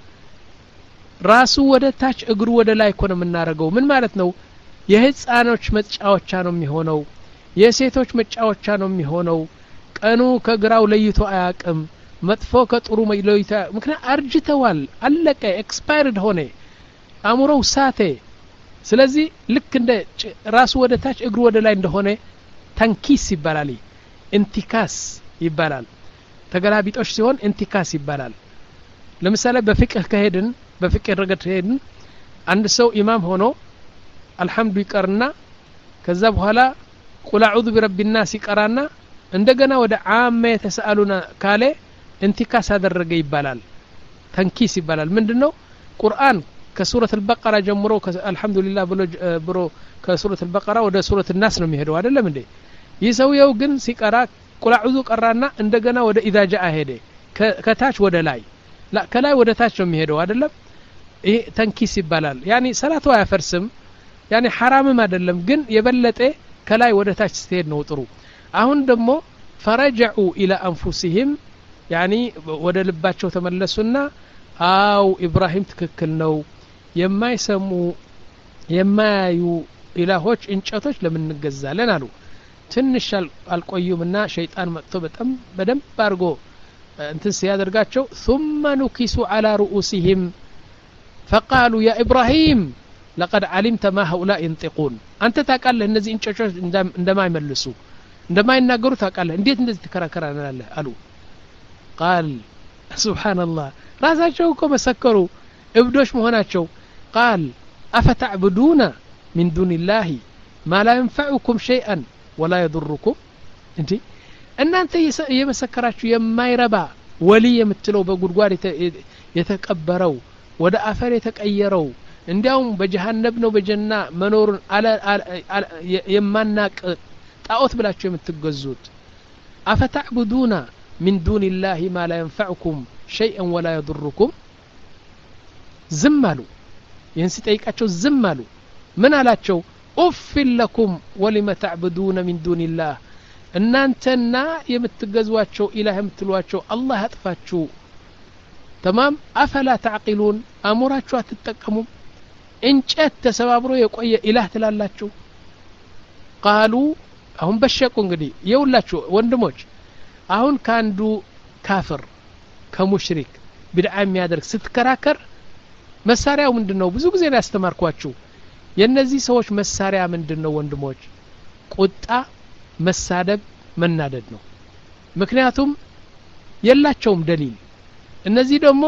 راسو ودا تاج اقرو ودا لا يكون من نارقو من مالتنو يهز آنوش متشاوش چانو ميهونو يسيتوش متشاوش چانو ميهونو ቀኑ ከግራው ለይቶ አያቅም መጥፎ ከጥሩ ለይቶ ምክንያት አርጅተዋል አለቀ ኤክስፓየርድ ሆነ አሙሮው ሳቴ ስለዚህ ልክ እንደ ራሱ ወደ ታች እግሩ ወደ ላይ እንደሆነ ተንኪስ ይባላል ኢንቲካስ ይባላል ተገላቢጦሽ ሲሆን ኢንቲካስ ይባላል ለምሳሌ በፍቅህ ከሄድን በፍቅህ ረገድ ከሄድን አንድ ሰው ኢማም ሆኖ አልহামዱ ይቀርና ከዛ በኋላ ቁል አዑዙ ቢረቢና ሲቀራና እንደገና ወደ ዓመ የተሰአሉና ካለ እንቲካስ አደረገ ይባላል ተንኪስ ይባላል ምንድነው ቁርአን ከሱረት አልበቀራ ጀምሮ አልহামዱሊላህ ብሎ ብሮ ከሱረት አልበቀራ ወደ ሱረት الناس ነው የሚሄደው አይደለም እንዴ ይሰውየው ግን ሲቀራ ቁል አዑዙ ቀራና እንደገና ወደ ኢዛ ጃአ ሄደ ከታች ወደ ላይ ላ ከላይ ወደ ታች ነው የሚሄደው አይደለም ይሄ ተንኪስ ይባላል ያኒ ሰላቱ አያፈርስም ያኒ حرامም አይደለም ግን የበለጠ ከላይ ወደ ታች ስትሄድ ነው ጥሩ አሁን ደግሞ فرجعوا الى انفسهم يعني ወደ ልባቸው ተመለሱና አው ኢብራሂም ትክክል ነው የማይሰሙ የማያዩ ኢላሆች እንጨቶች ለምን እንገዛለን አሉ ትንሽ አልቆዩምና ሸይጣን መጥቶ በጣም በደም ባርጎ እንትን ሲያደርጋቸው ثم نكسوا على رؤوسهم فقالوا يا ابراهيم لقد علمت ما هؤلاء ينطقون انت ታውቃለህ እነዚህ እንጨቶች እንደማይመልሱ እንደማይናገሩ ታውቃለህ እንዴት እንደዚህ ተከራከራናለህ አሉ قال سبحان الله ራሳቸው እኮ መሰከሩ እብዶች መሆናቸው قال افتعبدون من دون الله ما لا ينفعكم شيئا ولا يضركم እንዴ እናንተ የመሰከራችሁ የማይረባ ወሊ የምትለው በጉድጓድ የተቀበረው ወደ አፈር የተቀየረው እንዲያውም በጀሃነም ነው በጀና መኖሩን አለ የማናቅ ጣዖት ብላችሁ የምትገዙት አፈታዕቡዱና من دون الله ما لا ينفعكم شيئا ولا يضركم زمالو ينسي ጠይቃቸው زمالو ምን አላቸው أف لكم ولما تعبدون من دون الله እናንተና የምትገዟቸው ኢላህ የምትሏቸው አላህ ያጥፋችሁ تمام أفلا تعقلون አሞራችሁ አትጠቀሙም እንጨት ተሰባብሮ የቆየ ኢላህ ትላላችሁ قالوا አሁን በሸቁ እንግዲህ የውላችሁ ወንድሞች አሁን ካንዱ ካፍር ከሙሽሪክ ቢድዓ የሚያደርግ ስትከራከር መሳሪያው ምንድነው ብዙ ጊዜ ነው ያስተማርኳችሁ የነዚህ ሰዎች መሳሪያ ምንድነው ወንድሞች ቁጣ መሳደብ መናደድ ነው ምክንያቱም የላቸውም ደሊል እነዚህ ደግሞ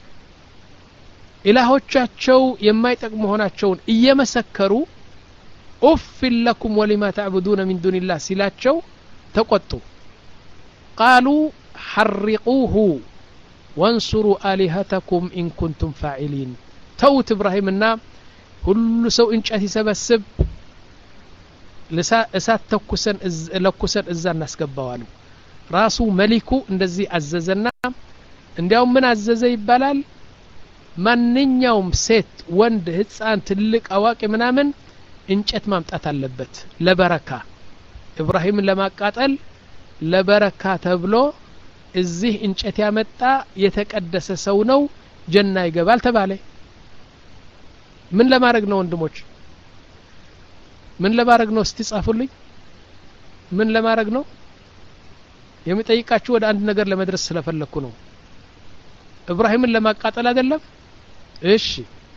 ኢላሆቻቸው የማይጠቅሙ ሆናቸውን እየመሰከሩ أف لكم ولما تعبدون من دون الله سلاچو تقطوا قالوا حرقوه وانصروا آلهتكم إن كنتم فاعلين توت إبراهيمنا كل سو انچات يسبسب لسات تكسن لكسن እዛን እናስገባዋሉ ራሱ መሊኩ እንደዚህ አዘዘና እንዲያውም ምን አዘዘ ይባላል ማንኛውም ሴት ወንድ ህፃን ትልቅ አዋቂ ምናምን እንጨት ማምጣት አለበት ለበረካ ኢብራሂምን ለማቃጠል ለበረካ ተብሎ እዚህ እንጨት ያመጣ የተቀደሰ ሰው ነው ጀና ይገባል ተባለ ምን ለማድረግ ነው ወንድሞች ምን ለማድረግ ነው እስቲ ጻፉልኝ ምን ለማድረግ ነው የሚጠይቃችሁ ወደ አንድ ነገር ለመድረስ ስለፈለኩ ነው ኢብራሂምን ለማቃጠል አይደለም እሺ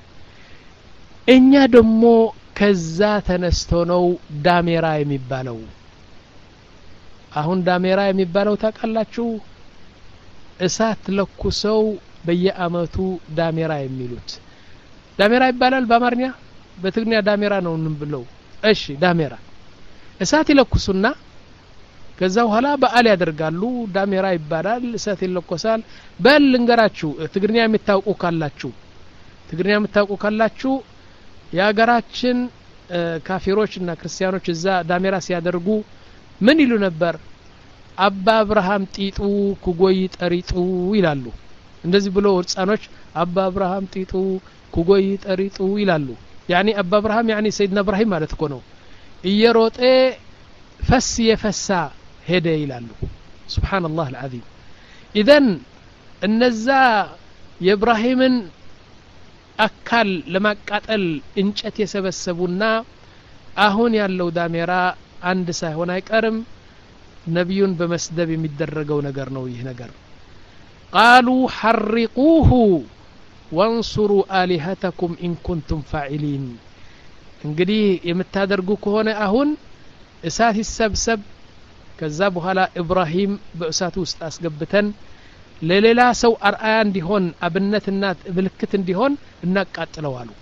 እኛ ደግሞ ከዛ ተነስቶ ነው ዳሜራ የሚባለው አሁን ዳሜራ የሚባለው ታውቃላችሁ እሳት ለኩሰው በየአመቱ ዳሜራ የሚሉት ዳሜራ ይባላል በአማርኛ በትግርኛ ዳሜራ ነው እንብለው እሺ ዳሜራ እሳት ይለኩሱና ከዛ በኋላ በዓል ያደርጋሉ ዳሜራ ይባላል እሳት ይለኮሳል በል እንገራችሁ ትግርኛ የምታውቁ ካላችሁ ትግርኛ የምታውቁ ካላችሁ ያገራችን ካፊሮችና ክርስቲያኖች እዛ ዳሜራ ሲያደርጉ ምን ይሉ ነበር አባ አብርሃም ጢጡ ኩጎይ ጠሪጡ ይላሉ እንደዚህ ብሎ ህፃኖች አባ አብርሃም ጢጡ ኩጎይ ጠሪጡ ይላሉ ያኒ አባ አብርሃም ያኒ ሰይድና ኢብራሂም ማለት እኮ ነው እየሮጠ ፈስ የፈሳ ሄደ ይላሉ ሱብሃንአላህ العظيم ኢዘን እነዛ የኢብራሂምን አካል ለማቃጠል እንጨት የሰበሰቡና አሁን ያለው ዳሜራ አንድ ሳይሆን አይቀርም ነብዩን በመስደብ የሚደረገው ነገር ነው ይህ ነገር قالوا حرقوه وانصروا آلهتكم إن كنتم فاعلين እንግዲህ የምታደርጉ ከሆነ አሁን እሳት ይሰብሰብ ከዛ በኋላ ኢብራሂም በእሳቱ ውስጥ አስገብተን ለሌላ ሰው አርአያ እንዲሆን አብነትና ምልክት እንዲሆን እናቃጥለው አሉ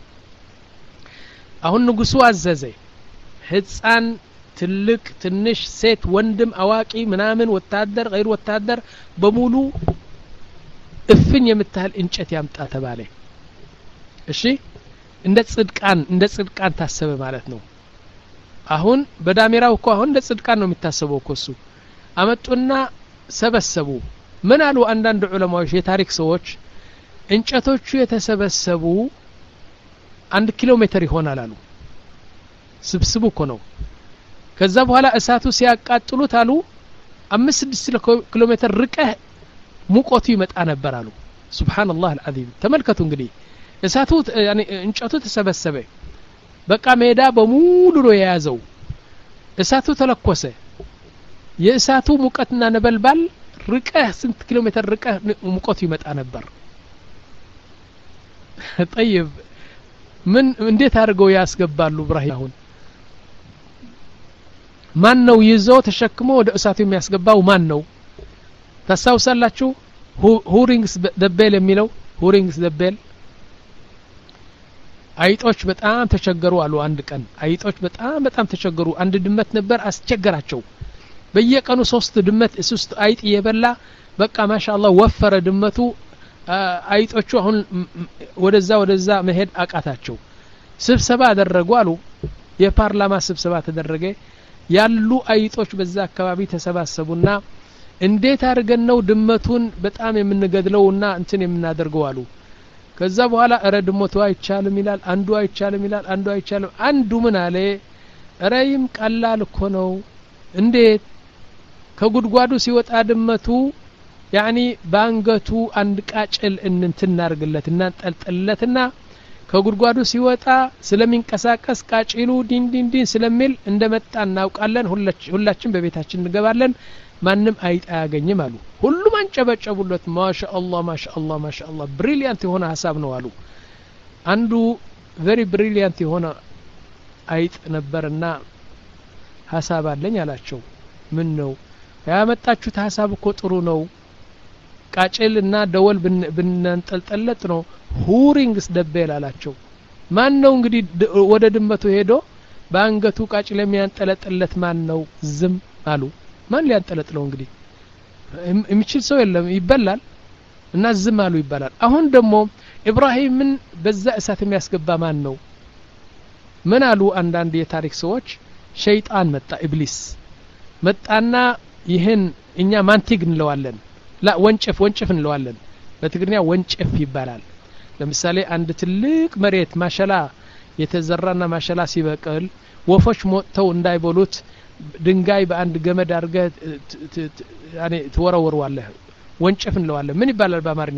አሁን ንጉሱ አዘዘ ህፃን ትልቅ ትንሽ ሴት ወንድም አዋቂ ምናምን ወታደር غير ወታደር በሙሉ እፍኝ የምታህል እንጨት ያምጣ ተባለ እሺ እንደ ጽድቃን እንደ ጽድቃን ታሰበ ማለት ነው አሁን በዳሜራው እኮ አሁን እንደ ጽድቃን ነው የሚታሰበው እኮ እሱ አመጡና ሰበሰቡ ምን አሉ አንዳንድ ዑለማዎች የታሪክ ሰዎች እንጨቶቹ የተሰበሰቡ አንድ ኪሎ ሜትር ይሆናል አሉ ስብስቡ እኮ ነው ከዛ በኋላ እሳቱ ሲያቃጥሉት አሉ አምስት ስድስት ኪሎ ሜትር ርቀህ ሙቆቱ ይመጣ ነበር አሉ ሱብሃንአላህ العظيم ተመልከቱ እንግዲህ እሳቱ ያኒ እንጨቱ ተሰበሰበ በቃ ሜዳ በሙሉ ነው የያዘው እሳቱ ተለኮሰ የእሳቱ ሙቀትና ነበልባል ርቀህ ስንት ኪሎ ሜትር ርቀህ ሙቆቱ ይመጣ ነበር طيب ምን እንዴት አድርገው ያስገባሉ ኢብራሂም አሁን ማን ነው ይዘው ተሸክሞ ወደ እሳቱ የሚያስገባው ማን ነው ታሳውሳላችሁ ሁሪንግስ ደቤል የሚለው ሁሪንግስ ደቤል አይጦች በጣም ተቸገሩ አሉ አንድ ቀን አይጦች በጣም በጣም ተቸገሩ አንድ ድመት ነበር አስቸገራቸው በየቀኑ ሶስት ድመት ሶስት አይጥ እየበላ በቃ ማሻአላህ ወፈረ ድመቱ አይጦቹ አሁን ወደዛ ወደዛ መሄድ አቃታቸው ስብሰባ አደረጉ አሉ የፓርላማ ስብሰባ ተደረገ ያሉ አይጦች በዛ አካባቢ ተሰባሰቡና እንዴት አድርገን ነው ድመቱን በጣም የምንገድለውና እንትን የምናደርገው አሉ ከዛ በኋላ እረ ድመቱ አይቻልም ይላል አንዱ አይቻልም ይላል አንዱ አይቻልም አንዱ ምን አለ እረይም ቀላል እኮ ነው እንዴት ከጉድጓዱ ሲወጣ ድመቱ ያኒ ባንገቱ አንድ ቃጭል እንንትናርግለትና ጠልጠለትና ከጉድጓዱ ሲወጣ ስለሚንቀሳቀስ ቃጭሉ ዲን ዲን ዲን ስለሚል እንደመጣ እናውቃለን ሁላችን በቤታችን እንገባለን ማንንም አይጣ ያገኝም አሉ ሁሉም አንጨበጨቡለት ማሻአላህ ማሻአላህ ማሻአላህ ብሪሊያንት የሆነ ሐሳብ ነው አሉ አንዱ very brilliant የሆነ አይጥ ነበርና ሐሳብ አለኝ አላቸው ምን ነው ያመጣችሁት ሐሳብ እኮ ጥሩ ነው ቃጭልና ደወል ብንንጠልጠለት ነው ሁሪንግስ ደቤል አላቸው ማን ነው እንግዲህ ወደ ድመቱ ሄዶ ባንገቱ ቃጭል የሚያንጠለጥለት ማን ነው ዝም አሉ ማን ሊያንጠለጥለው እንግዲህ የሚችል ሰው የለም ይበላል እና ዝም አሉ ይባላል አሁን ደግሞ ኢብራሂምን በዛ እሳት የሚያስገባ ማን ነው ምን አሉ አንዳንድ የታሪክ ሰዎች ሸይጣን መጣ ኢብሊስ መጣና ይሄን እኛ ማንቲግ እንለዋለን ላ ወንጭፍ ወንጭፍ እንለዋለን በትግርኛ ወንጭፍ ይባላል ለምሳሌ አንድ ትልቅ መሬት ማሸላ የተዘራና ማሸላ ሲበቅል ወፎች ሞተው እንዳይበሉት ድንጋይ በአንድ ገመድ አርገ ያኔ ተወረወረዋለህ ወንጭፍ እንለዋለን ምን ይባላል በአማርኛ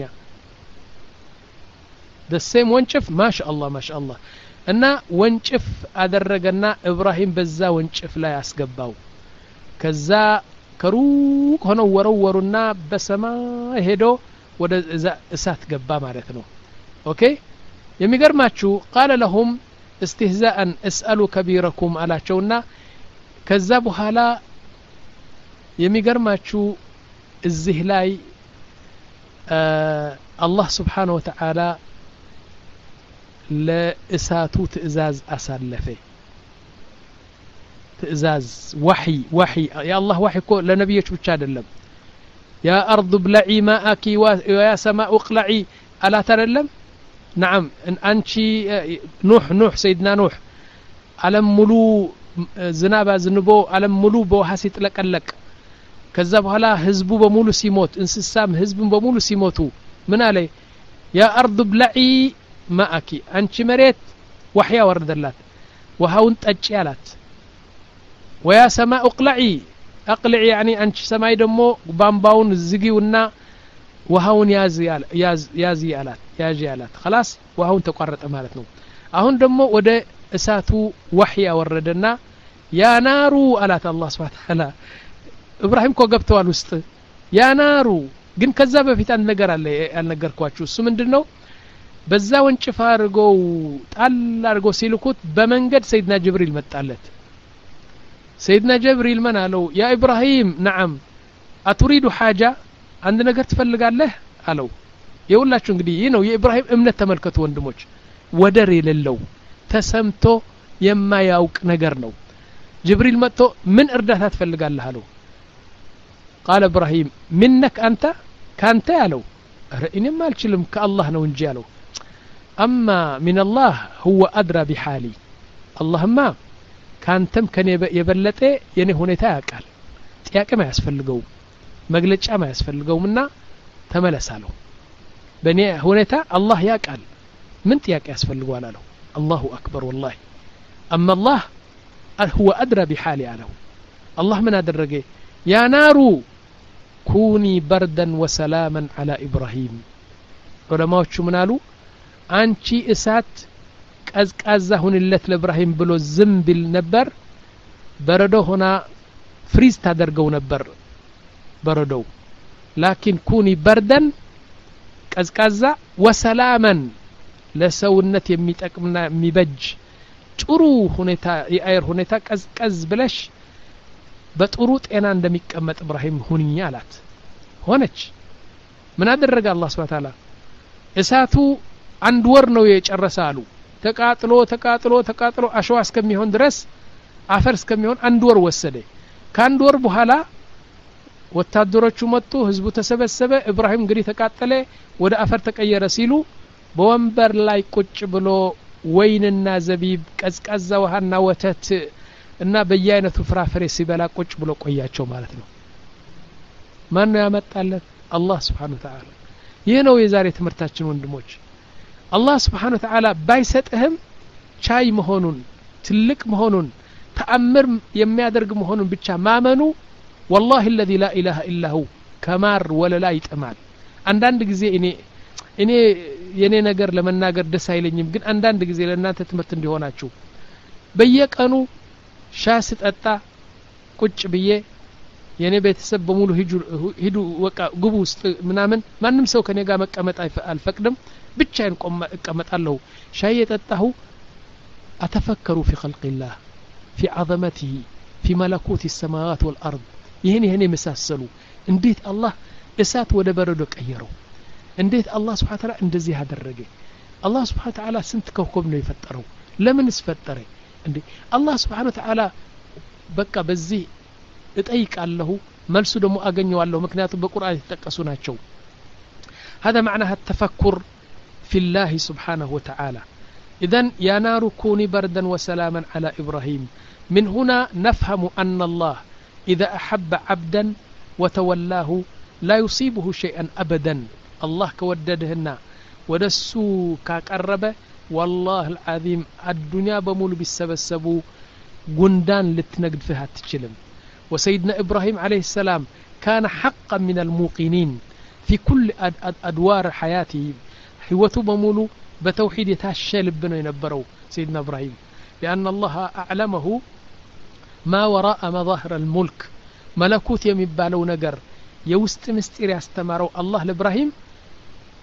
the same ወንጭፍ ማሻአላህ ማሻአላህ እና ወንጭፍ አደረገና ኢብራሂም በዛ ወንጭፍ ላይ አስገባው ከዛ ከሩቅ ሆነው ወረወሩና በሰማይ ሄዶ ወደ እሳት ገባ ማለት ነው اوكي የሚገርማችሁ قال لهم استهزاء اسالوا كبيركم አላቸውና ከዛ በኋላ የሚገርማችሁ እዚህ ላይ አላህ Subhanahu Wa Ta'ala ለእሳቱ ትእዛዝ አሳለፈ ትእዛዝ ወህይ ወህይ የአላህ ወህይ እኮ ለነብዮች ብቻ አይደለም ያ አርض ብለዒ ማአኪ ወያ ሰማኡ ቅለዒ አላት አይደለም نعم አንቺ ኑህ ኑህ ሰይድና ኑህ ዓለም ሙሉ ዝናብ አዝንቦ ዓለም ሙሉ በውሃ ሲጥለቀለቅ ከዛ በኋላ ህዝቡ በሙሉ ሲሞት እንስሳም ህዝብም በሙሉ ሲሞቱ ምን አለ ያ አርض ብለዒ ማአኪ አንቺ መሬት ወህያ ወረደላት ውሃውን ጠጪ አላት ወያ ሰማኡ ቅለዒ አቅልዒ يعني አንቺ ሰማይ ደሞ ባምባውን ዝጊውና ውሃውን ያዝ ያዝ ያዝ ያላት ያጂ ያላት خلاص ውሃውን ተቋረጠ ማለት ነው አሁን ደሞ ወደ እሳቱ ወህያ ወረደና ያ ናሩ አላት አላህ Subhanahu Wa Ta'ala ኢብራሂም ኮ ገብተዋል ውስጥ ያ ናሩ ግን ከዛ በፊት አንድ ነገር አለ ያልነገርኳችሁ እሱ ምንድነው በዛ ወንጭፋ አርገው ጣል አርገው ሲልኩት በመንገድ ሰይድና ጅብሪል መጣለት ሰይድና ጅብሪል ምን አለው ያ ኢብራሂም نعم አትሪዱ حاجه አንድ ነገር ትፈልጋለህ አለው የሁላችሁ እንግዲህ ይሄ ነው የኢብራሂም እምነት ተመልከቱ ወንድሞች ወደር የሌለው ተሰምቶ የማያውቅ ነገር ነው ጅብሪል መጥቶ ምን እርዳታ ትፈልጋለህ አለው قال ابراهيم منك انت كانت ያለው እኔም አልችልም ከአላህ ነው እንጂ ያለው اما من الله هو ادرى بحالي اللهم ካንተም ከኔ የበለጠ የኔ ሁኔታ ያውቃል ጥያቄ ማያስፈልገው መግለጫ ማያስፈልገውምና ተመለሳለሁ በኔ ሁኔታ አላህ ያውቃል ምን ጥያቄ ያስፈልገዋል አለው الله اكبر والله اما الله هو ادرى بحالي አለው الله ምን አደረገ يا نار كوني بردا وسلاما على ابراهيم ዑለማዎቹ ምን አሉ አንቺ እሳት ቀዝቃዛ ሁንለት ለኢብራሂም ብሎ ዝም ቢል ነበር በረዶ ሆና ፍሪዝ ታደርገው ነበር በረዶው ላኪን ኩኒ በርደን ቀዝቃዛ ወሰላማን ለሰውነት የሚጠቅምና የሚበጅ ጥሩ ሁኔታ የአየር ሁኔታ ቀዝቀዝ ብለሽ በጥሩ ጤና እንደሚቀመጥ ኢብራሂም ሁኚ አላት ሆነች ምን አደረገ አላህ Subhanahu Wa Ta'ala እሳቱ አንድ ወር ነው የጨረሳሉ ተቃጥሎ ተቃጥሎ ተቃጥሎ አሸዋ እስከሚሆን ድረስ አፈር እስከሚሆን አንድ ወር ወሰደ ከአንድ ወር በኋላ ወታደሮቹ መጡ ህዝቡ ተሰበሰበ ኢብራሂም እንግዲህ ተቃጠለ ወደ አፈር ተቀየረ ሲሉ በወንበር ላይ ቁጭ ብሎ ወይንና ዘቢብ ቀዝቃዛ ውሃና ወተት እና በየአይነቱ ፍራፍሬ ሲበላ ቁጭ ብሎ ቆያቸው ማለት ነው ማን ነው ያመጣለት አላህ Subhanahu Wa Ta'ala ይሄ ነው የዛሬ ትምርታችን ወንድሞች አላህ Subhanahu Wa Ta'ala ባይሰጥህም ቻይ መሆኑን ትልቅ መሆኑን ተአምር የሚያደርግ መሆኑን ብቻ ማመኑ والله الذي لا اله الا هو ከማር ወለላ ይጥማል አንዳንድ ጊዜ እኔ እኔ የኔ ነገር ለመናገር ደስ አይለኝም ግን አንዳንድ ጊዜ ለእናንተ ትምርት እንዲሆናችሁ በየቀኑ ሻስ ጠጣ ቁጭ ብዬ የኔ ቤተሰብ በሙሉ ሂዱ ሂዱ ወቃ ግቡ ውስጥ ምናምን ማንንም ሰው ከኔ ጋር መቀመጥ አልፈቅድም ብቻዬን እቀመጣለሁ ሻይ የጠጣሁ اتفكروا في خلق الله في عظمته في ملكوت السماوات والارض ይሄን ይሄን የመሳሰሉ እንዴት አላህ እሳት ወደ በረዶ ቀየረው እንዴት አላህ Subhanahu Wa Ta'ala እንደዚህ ያደረገ አላህ Subhanahu Wa Ta'ala ስንት ከውከብ ነው የፈጠረው ለምን እስፈጠረ እንዴ አላህ Subhanahu Wa Ta'ala በቃ በዚህ እጠይቃለሁ መልሱ ደግሞ አገኘዋለሁ ምክንያቱም በቁርአን የተጠቀሱ ናቸው هذا معنى التفكر في الله سبحانه وتعالى اذن يا نار كوني بردا وسلاما على ابراهيم من هنا نفهم ان الله اذا احب عبدا وتولاه لا يصيبه شيئا ابدا الله كوددهنا ودسو كقربه والله العظيم الدنيا بمول بيسبسبوا غندان لتنقد فيها تشلم وسيدنا ابراهيم عليه السلام كان حقا من الموقنين في كل ادوار حياته حيوته بمولو بتوحيد يتاشل بنو ينبرو سيدنا ابراهيم لان الله اعلمه ما وراء مظاهر الملك ملكوت يمبالو نجر يوست مستير يستمروا الله لابراهيم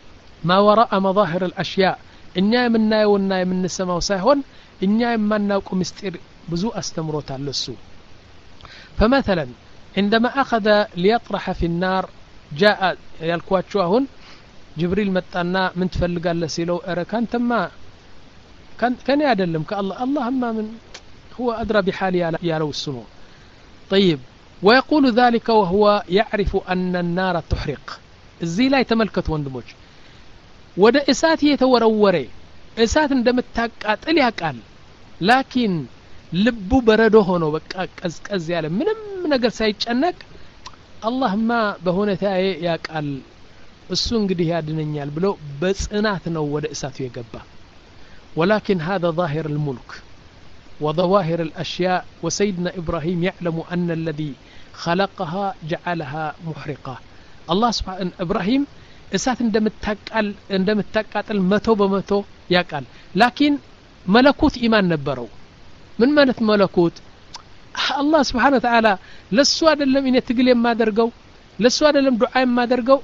ما وراء مظاهر الأشياء إنيا منا يونا من السماء سايهون إنيا منا وكم مستير بزو أستمروت على السوء. فمثلا عندما أخذ ليطرح في النار جاء يالكواتشوهن جبريل متأنا من تفلق الله سيلو أرى كان تما كان كان يعدلم كالله اللهم من هو أدرى بحالي يا لو السنو. طيب ويقول ذلك وهو يعرف أن النار تحرق الزي لا يتملكت وندموج ودا إسات يتوروري إسات عندما تقاتل يقال لكن ልቡ በረዶ ሆኖ በቃ ቀዝቀዝ ያለ ምንም ነገር ሳይጨነቅ አላህማ በሁኔታዬ ያቃል እሱ እንግዲህ ያድነኛል ብሎ በጽናት ነው ወደ እሳቱ የገባ። ولكن هذا ظاهر الملك وظواهر الأشياء وسيدنا إبراهيم يعلم أن الذي خلقها جعلها محرقة. الله سبحانه إبراهيم እሳት እንደምታቃል እንደምታቃጥል መቶ በመቶ ያቃል። لكن ملكوت إيمان ነበረው። من مالت ملكوت الله سبحانه وتعالى لسوا أدلم إن تقل ما درقوا لسوا أدلم دعاء ما درقوا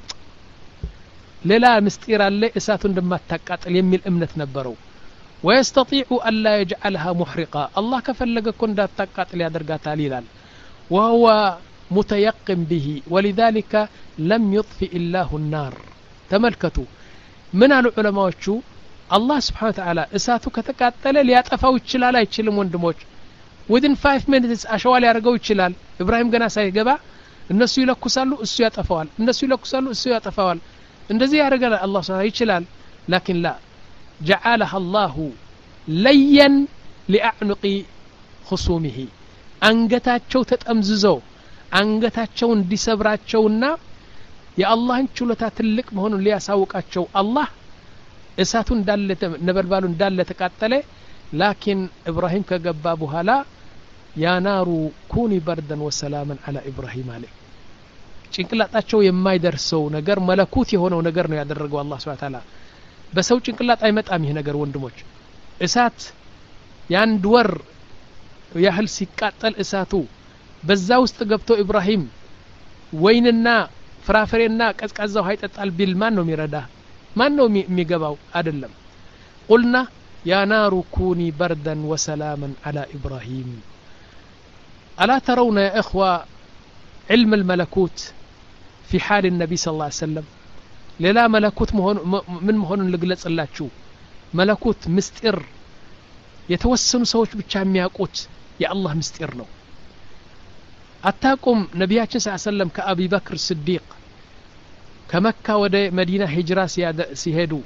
للا مستير اللي إسات دما تقاتل يميل أمنة نبروا ويستطيع ألا يجعلها محرقة. الله كفلق كن دا تقاتل يا درقات ليلال وهو متيقن به ولذلك لم يطفئ الله النار. تملكتوا من العلماء شو الله سبحانه وتعالى إساتو كتقاتل ليطفاو يچلال አይችልም ወንድሞች within five minutes አሸዋል ያርገው ይችላል። ኢብራሂም ገና ሳይገባ እነሱ ይለኩሳሉ እሱ ያጠፋዋል እነሱ ይለኩሳሉ እሱ ያጠፋዋል እንደዚህ ያረጋል አላህ Subhanahu ይችላል። لكن لا جعلها الله لين لأعنق خصومه አንገታቸው ተጠምዝዘው አንገታቸው እንዲሰብራቸውና የአላህን ችሎታ ትልቅ መሆኑን ሊያሳውቃቸው አላህ እሳቱ እንዳለ ነበልባሉ እንዳለ ተቃጠለ። لكن إبراهيم ከገባ በኋላ يا نار كوني بردا وسلاما على إبراهيم عليه ጭንቅላታቸው የማይደርሰው ነገር መለኮት የሆነው ነገር ነው ያደረገው አላህ Subhanahu Wa Ta'ala። በሰው ጭንቅላት አይመጣም ይሄ ነገር ወንድሞች። እሳት ያንድ ወር ያህል ሲቃጠል እሳቱ በዛ ውስጥ ገብቶ ኢብራሂም ወይንና ፍራፍሬና ቀዝቃዛው ሃይጠጣል ቢል ማን ነው የሚረዳ? ማን ነው የሚገባው? አይደለም። قلنا يا نار كوني بردا وسلاما على إبراهيم. ألا ترون يا إخوة علم الملكوت في حال النبي صلى الله عليه وسلم؟ لا ملكوت من مهون لقلت الله شو ملكوت مستئر يتوسم سوش بتشام ياقوت يا الله مستئر نو. أتاكم نبياتنا صلى الله عليه وسلم كأبي بكر الصديق كمكة ودى مدينة هجرة سيهدو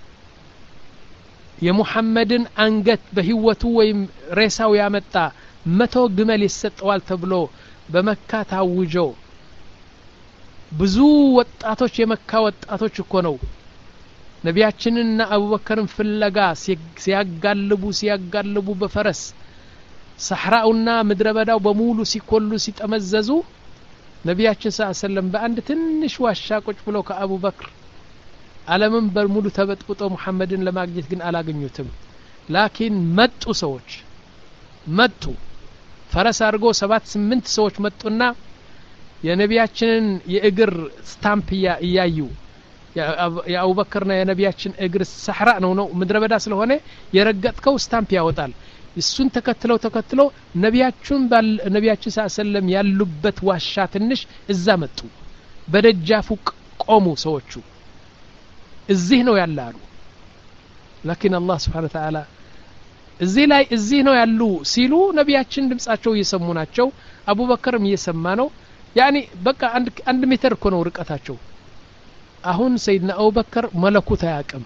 يا محمد أنجت بهوته ويم ريساو يا متى متو جمل الستوال تبلو بمكة تعوجو بزو وطاطوش يا مكة وطاطوش كونو نبياتنا أبو بكر في اللقا سيقلبو سيقلبو بفرس صحراؤنا مدربداو بمولو سيكولو سيتمززو نبياتنا صلى الله عليه وسلم بأند تنش واشاكوش بلو كأبو بكر على منبر مولو تبتبطو محمدin ለማግኘት ግን አላገኙትም። ላኪን መጡ ሰዎች መጡ ፈረስ አርጎ ሰባት ስምንት ሰዎች መጡና የነቢያችንን የእግር ስታምፕ ያያዩ የአቡበክርና የነቢያችን እግር ሰሕራ ነው ነው ምድረበዳ ስለሆነ የረገጥከው ስታምፕ ያወጣል። እሱን ተከትለው ተከትለው ነቢያችን ባል ነቢያችን ሰለም ያሉበት ዋሻ ትንሽ እዛ መጡ። በደጃፉ ቆሙ ሰዎቹ እዚህ ነው ያላሉ። لكن الله سبحانه وتعالى እዚህ ላይ እዚህ ነው ያሉ ሲሉ ነቢያችን ድምጻቸው እየሰሙ ናቸው። አቡበክርም እየሰማ ነው። ያኒ በቃ አንድ አንድ ሜትር እኮ ነው ርቀታቸው። አሁን ሰይድና አቡበክር መለኮት አያውቅም።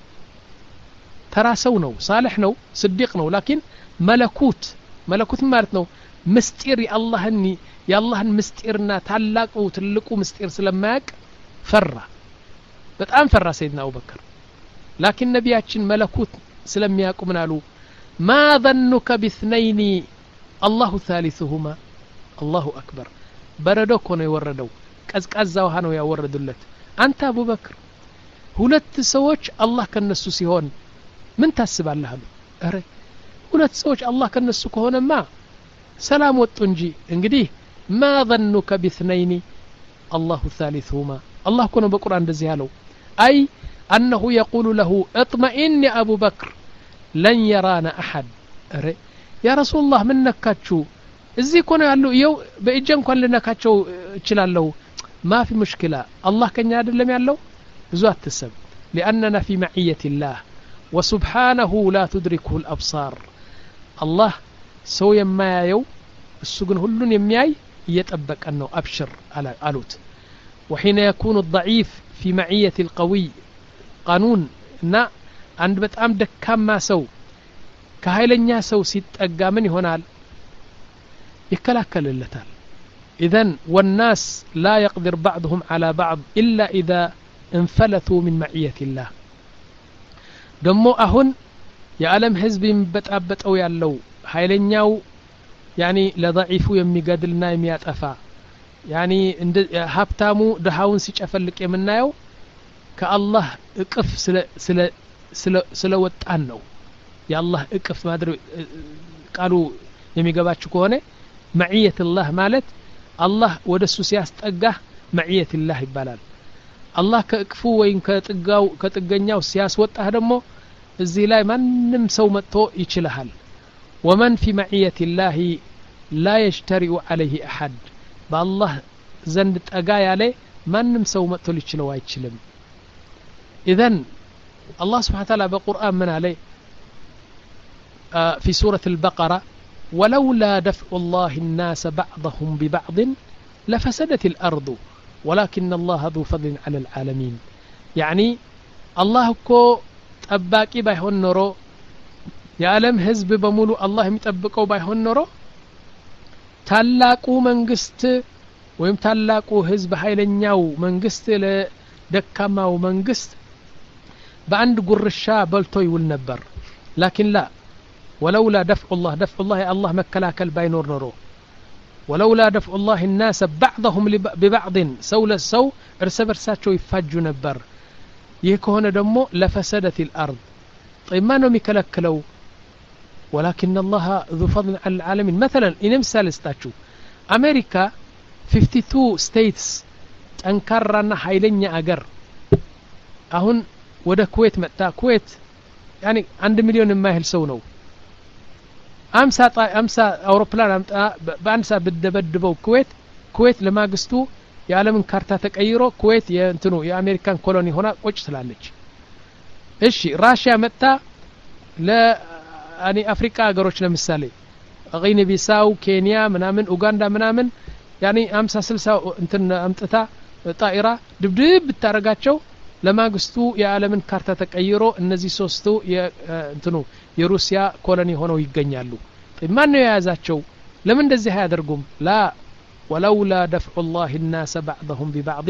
ተራሰው ነው ሳልህ ነው ስዲቅ ነው። لكن መለኮት መለኮት ማለት ነው ምስጢር የአላህን የአላህን ምስጢርና ታላቁ ትልቁ ምስጢር ስለማያውቅ ፈራ በጣም ፈራ ሰይድና አቡበክር። لكن ነቢያችን መለኮት ስለሚያውቁ ምን አሉ? ما ظنك باثنين الله ثالثهما الله أكبر። በረዶ እኮ ነው የወረደው ቀዝቃዛ ውሃ ነው ያወረዱለት። አንተ አቡበክር ሁለት ሰዎች አላህ ከነሱ ሲሆን ምን ታስባለህ አሉ። አረ ሁለት ሰዎች አላህ ከነሱ ከሆነማ ሰላም ወጡ እንጂ እንግዲህ ما ظنك باثنين الله ثالثهما الله እኮ ነው በቁርአን እንደዚህ ያለው። አይ أنه يقول له اطمئن يا أبو بكر لن يرانا أحد يا رسول الله من نكاتشو إزي كنا قالوا يو بإجان كان لنكاتشو تشلالو ما في مشكلة الله كان يعدل لم يعلو زوات السب لأننا في معية الله وسبحانه لا تدركه الأبصار الله سوى ما يو السجن هلون يمياي يتأبك أنه أبشر على ألوت وحين يكون الضعيف في معية القوي قانون نا عند بتأم دكما سو كهيلنيا سو سيت أقامني هنال يكلاكل اللتال إذن والناس لا يقدر بعضهم على بعض إلا إذا انفلتوا من معية الله دمو أهن يعلم حزب بتأبت أو يعلو هيلنياو يعني لضعيفو يميقادلنا يميات أفا يعني هابتامو دهاون سيج أفلك يمنايو كالله اقف سلا سلا سلا سلوت عنه يا الله اقف ما أدري قالوا يميقاباتشو كونه معية الله مالت الله ودسو سياست أقاه معية الله يبالال الله كأكفو وين كتقاو كتقنياو سياس وطه دمو الزي لاي من نمسو متو يتشلهال ومن في معية الله لا يجترئ عليه أحد بالله زند أقايا عليه من نمسو متو يتشلو يتشلم إذن الله سبحانه وتعالى بقرآن من عليه آه في سورة البقرة ولولا دفع الله الناس بعضهم ببعض لفسدت الأرض ولكن الله ذو فضل على العالمين يعني الله كو طباقي بايهون نورو የዓለም ህዝብ በሙሉ አላህ የሚጠብቀው ባይሆን ኖሮ ታላቁ መንግስት ወይም ታላቁ ህዝብ ኃይለኛው መንግስት ለደካማው መንግስት በአንድ ጉርሻ በልቶ ይውል ነበር لكن لا ولولا دفع الله دفع الله الله مكلاكل باينور نورو ولولا دفع الله الناس بعضهم ببعض سول السو ارس برساچو يفاجو نبر ይህ ከሆነ ደግሞ لفسدت الارض طيب ما ነው የሚከለክለው ولكن الله ذو فضل على العالمين مثلا إن مثال استاتشو أمريكا fifty-two states تنكرنا حيلنيا أجر أهون وده كويت متى كويت يعني عند مليون ما يهلسونه أمسا طا أمسا أوروبلان أمتا بأنسا بدبدبو كويت كويت لما قستو يعلم كارتا تكأيرو كويت ينتنو يا أمريكان كولوني هنا وش تلالج إيش راشيا متى لا يعني أفريقيا أجروش لمثالي غيني بيساو كينيا منامن أوغندا منامن يعني أمسا سلسا انتن أمتتا طائرة دبدب بتارقاتشو لما قستو يعلمن كارتا تكأيرو النزي سوستو ي انتنو يروسيا كولوني هنا يغنيالو طيب ما انه يازاتشو لمن دزي هيادرقم لا ولولا دفع الله الناس بعضهم ببعض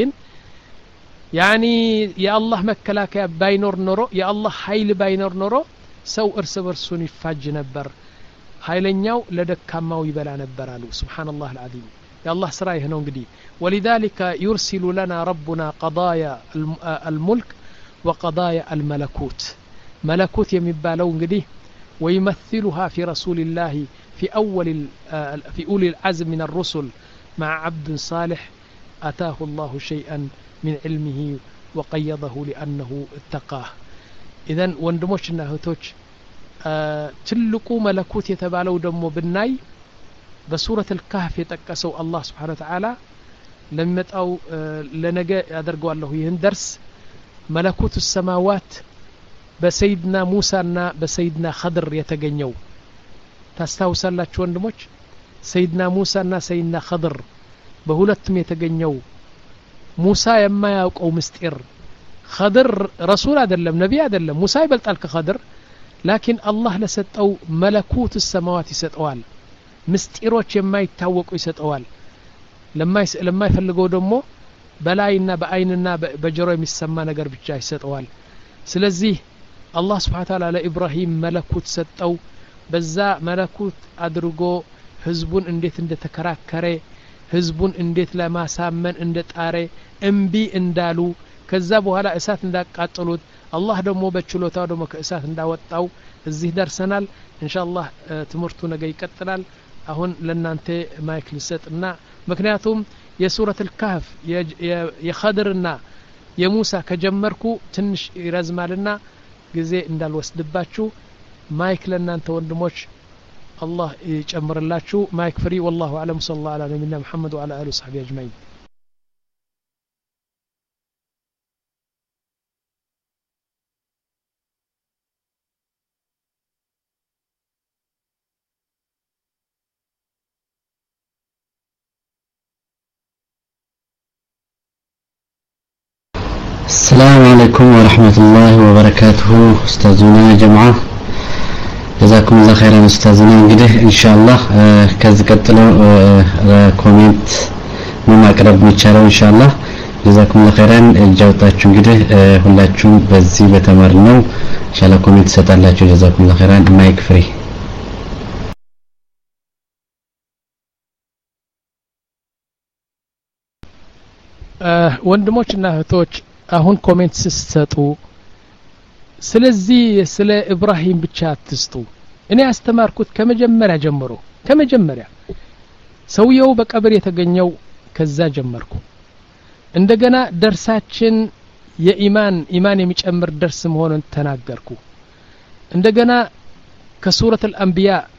يعني يا الله مكلاك باينور نورو يا الله حيل باينور نورو سو ارس برسون يفاج نبر حيلنياو لدكاماو يبلا نبر አሉ سبحان الله العظيم يا الله سراي هنا እንግዲህ ولذلك يرسل لنا ربنا قضايا الملك وقضايا الملكوت ملكوت የሚባለው እንግዲህ ويمثلها في رسول الله في أول في أولي العزم من الرسل مع عبد صالح أتاه الله شيئا من علمه وقيضه لأنه اتقاه إذن وندموشنا هتوش آه تلقوا ملكوت يتبالو دمو بالناي بسورة الكهف يتكسو الله سبحانه وتعالى لما تأو آه لنجا يدرقوا الله يهندرس ملكوت السماوات بسيدنا موسى بسيدنا خضر يتجنيو تستوصل لك وندموش سيدنا موسى سيدنا خضر بهولتم يتجنيو موسى يما يوقو مستئر خضر رسول أدلم نبي أدلم موسى يبلطال كخضر لكن الله لسطو ملكوت السماوات يسطوال مستئروች የማይታወቁ ይሰጠዋል ለማ ለማ ይፈልገው ደግሞ በላይና በአይንና በጆሮ የሚሰማ ነገር ብቻ ይሰጠዋል ስለዚህ አላህ Subhanahu Ta'ala ለኢብራሂም መለኩት ሰጠው በዛ መለኩት አድርጎ ህዝቡን እንዴት እንደተከራከረ ህዝቡን እንዴት ለማሳመን እንደጣረ እምቢ እንዳሉ ከዛ በኋላ እሳት እንዳቃጠሉት አላህ ደግሞ በችሎታው ደግሞ ከእሳት እንዳወጣው እዚህ ደርሰናል ኢንሻአላህ ትምርቱ ነገ ይቀጥላል አሁን ለናንተ ማይክ ልሰጥና ምክንያቱም የሱረት الكهف የኸድርና የሙሳ ከጀመርኩ ትንሽ ይረዝማልና ጊዜ እንዳልወስድባችሁ ማይክ ለእናንተ ወንድሞች الله يجمر الله مايك فري والله أعلم صلى الله على نبينا محمد وعلى آله وصحبه أجمعين السلام عليكم ورحمة الله وبركاته أستاذنا يا جماعة جزاكم الله خيرا أستاذنا እንግዲህ ኢንሻአላህ ከዚህ ቀጥሎ ኮሜንት ምን ማቅረብ የሚቻለው ኢንሻአላህ جزاكم الله خيرا እጃውታችሁ እንግዲህ ሁላችሁም በዚህ በተማርነው ኢንሻአላህ ኮሜንት ሰጣላችሁ جزاكم الله خيرا ማይክ ፍሪ ወንድሞችና እህቶች አሁን ኮሜንት ስትሰጡ ስለዚህ ስለ ኢብራሂም ብቻ አትስጡ እኔ አስተማርኩት ከመጀመሪያ ጀምሮ ከመጀመሪያ ሰውየው በቀብር የተገኘው ከዛ ጀመርኩ እንደገና ደርሳችን የኢማን ኢማን የሚጨምር ደርስ መሆኑን ተናገርኩ እንደገና ከሱረቱ አልአንቢያ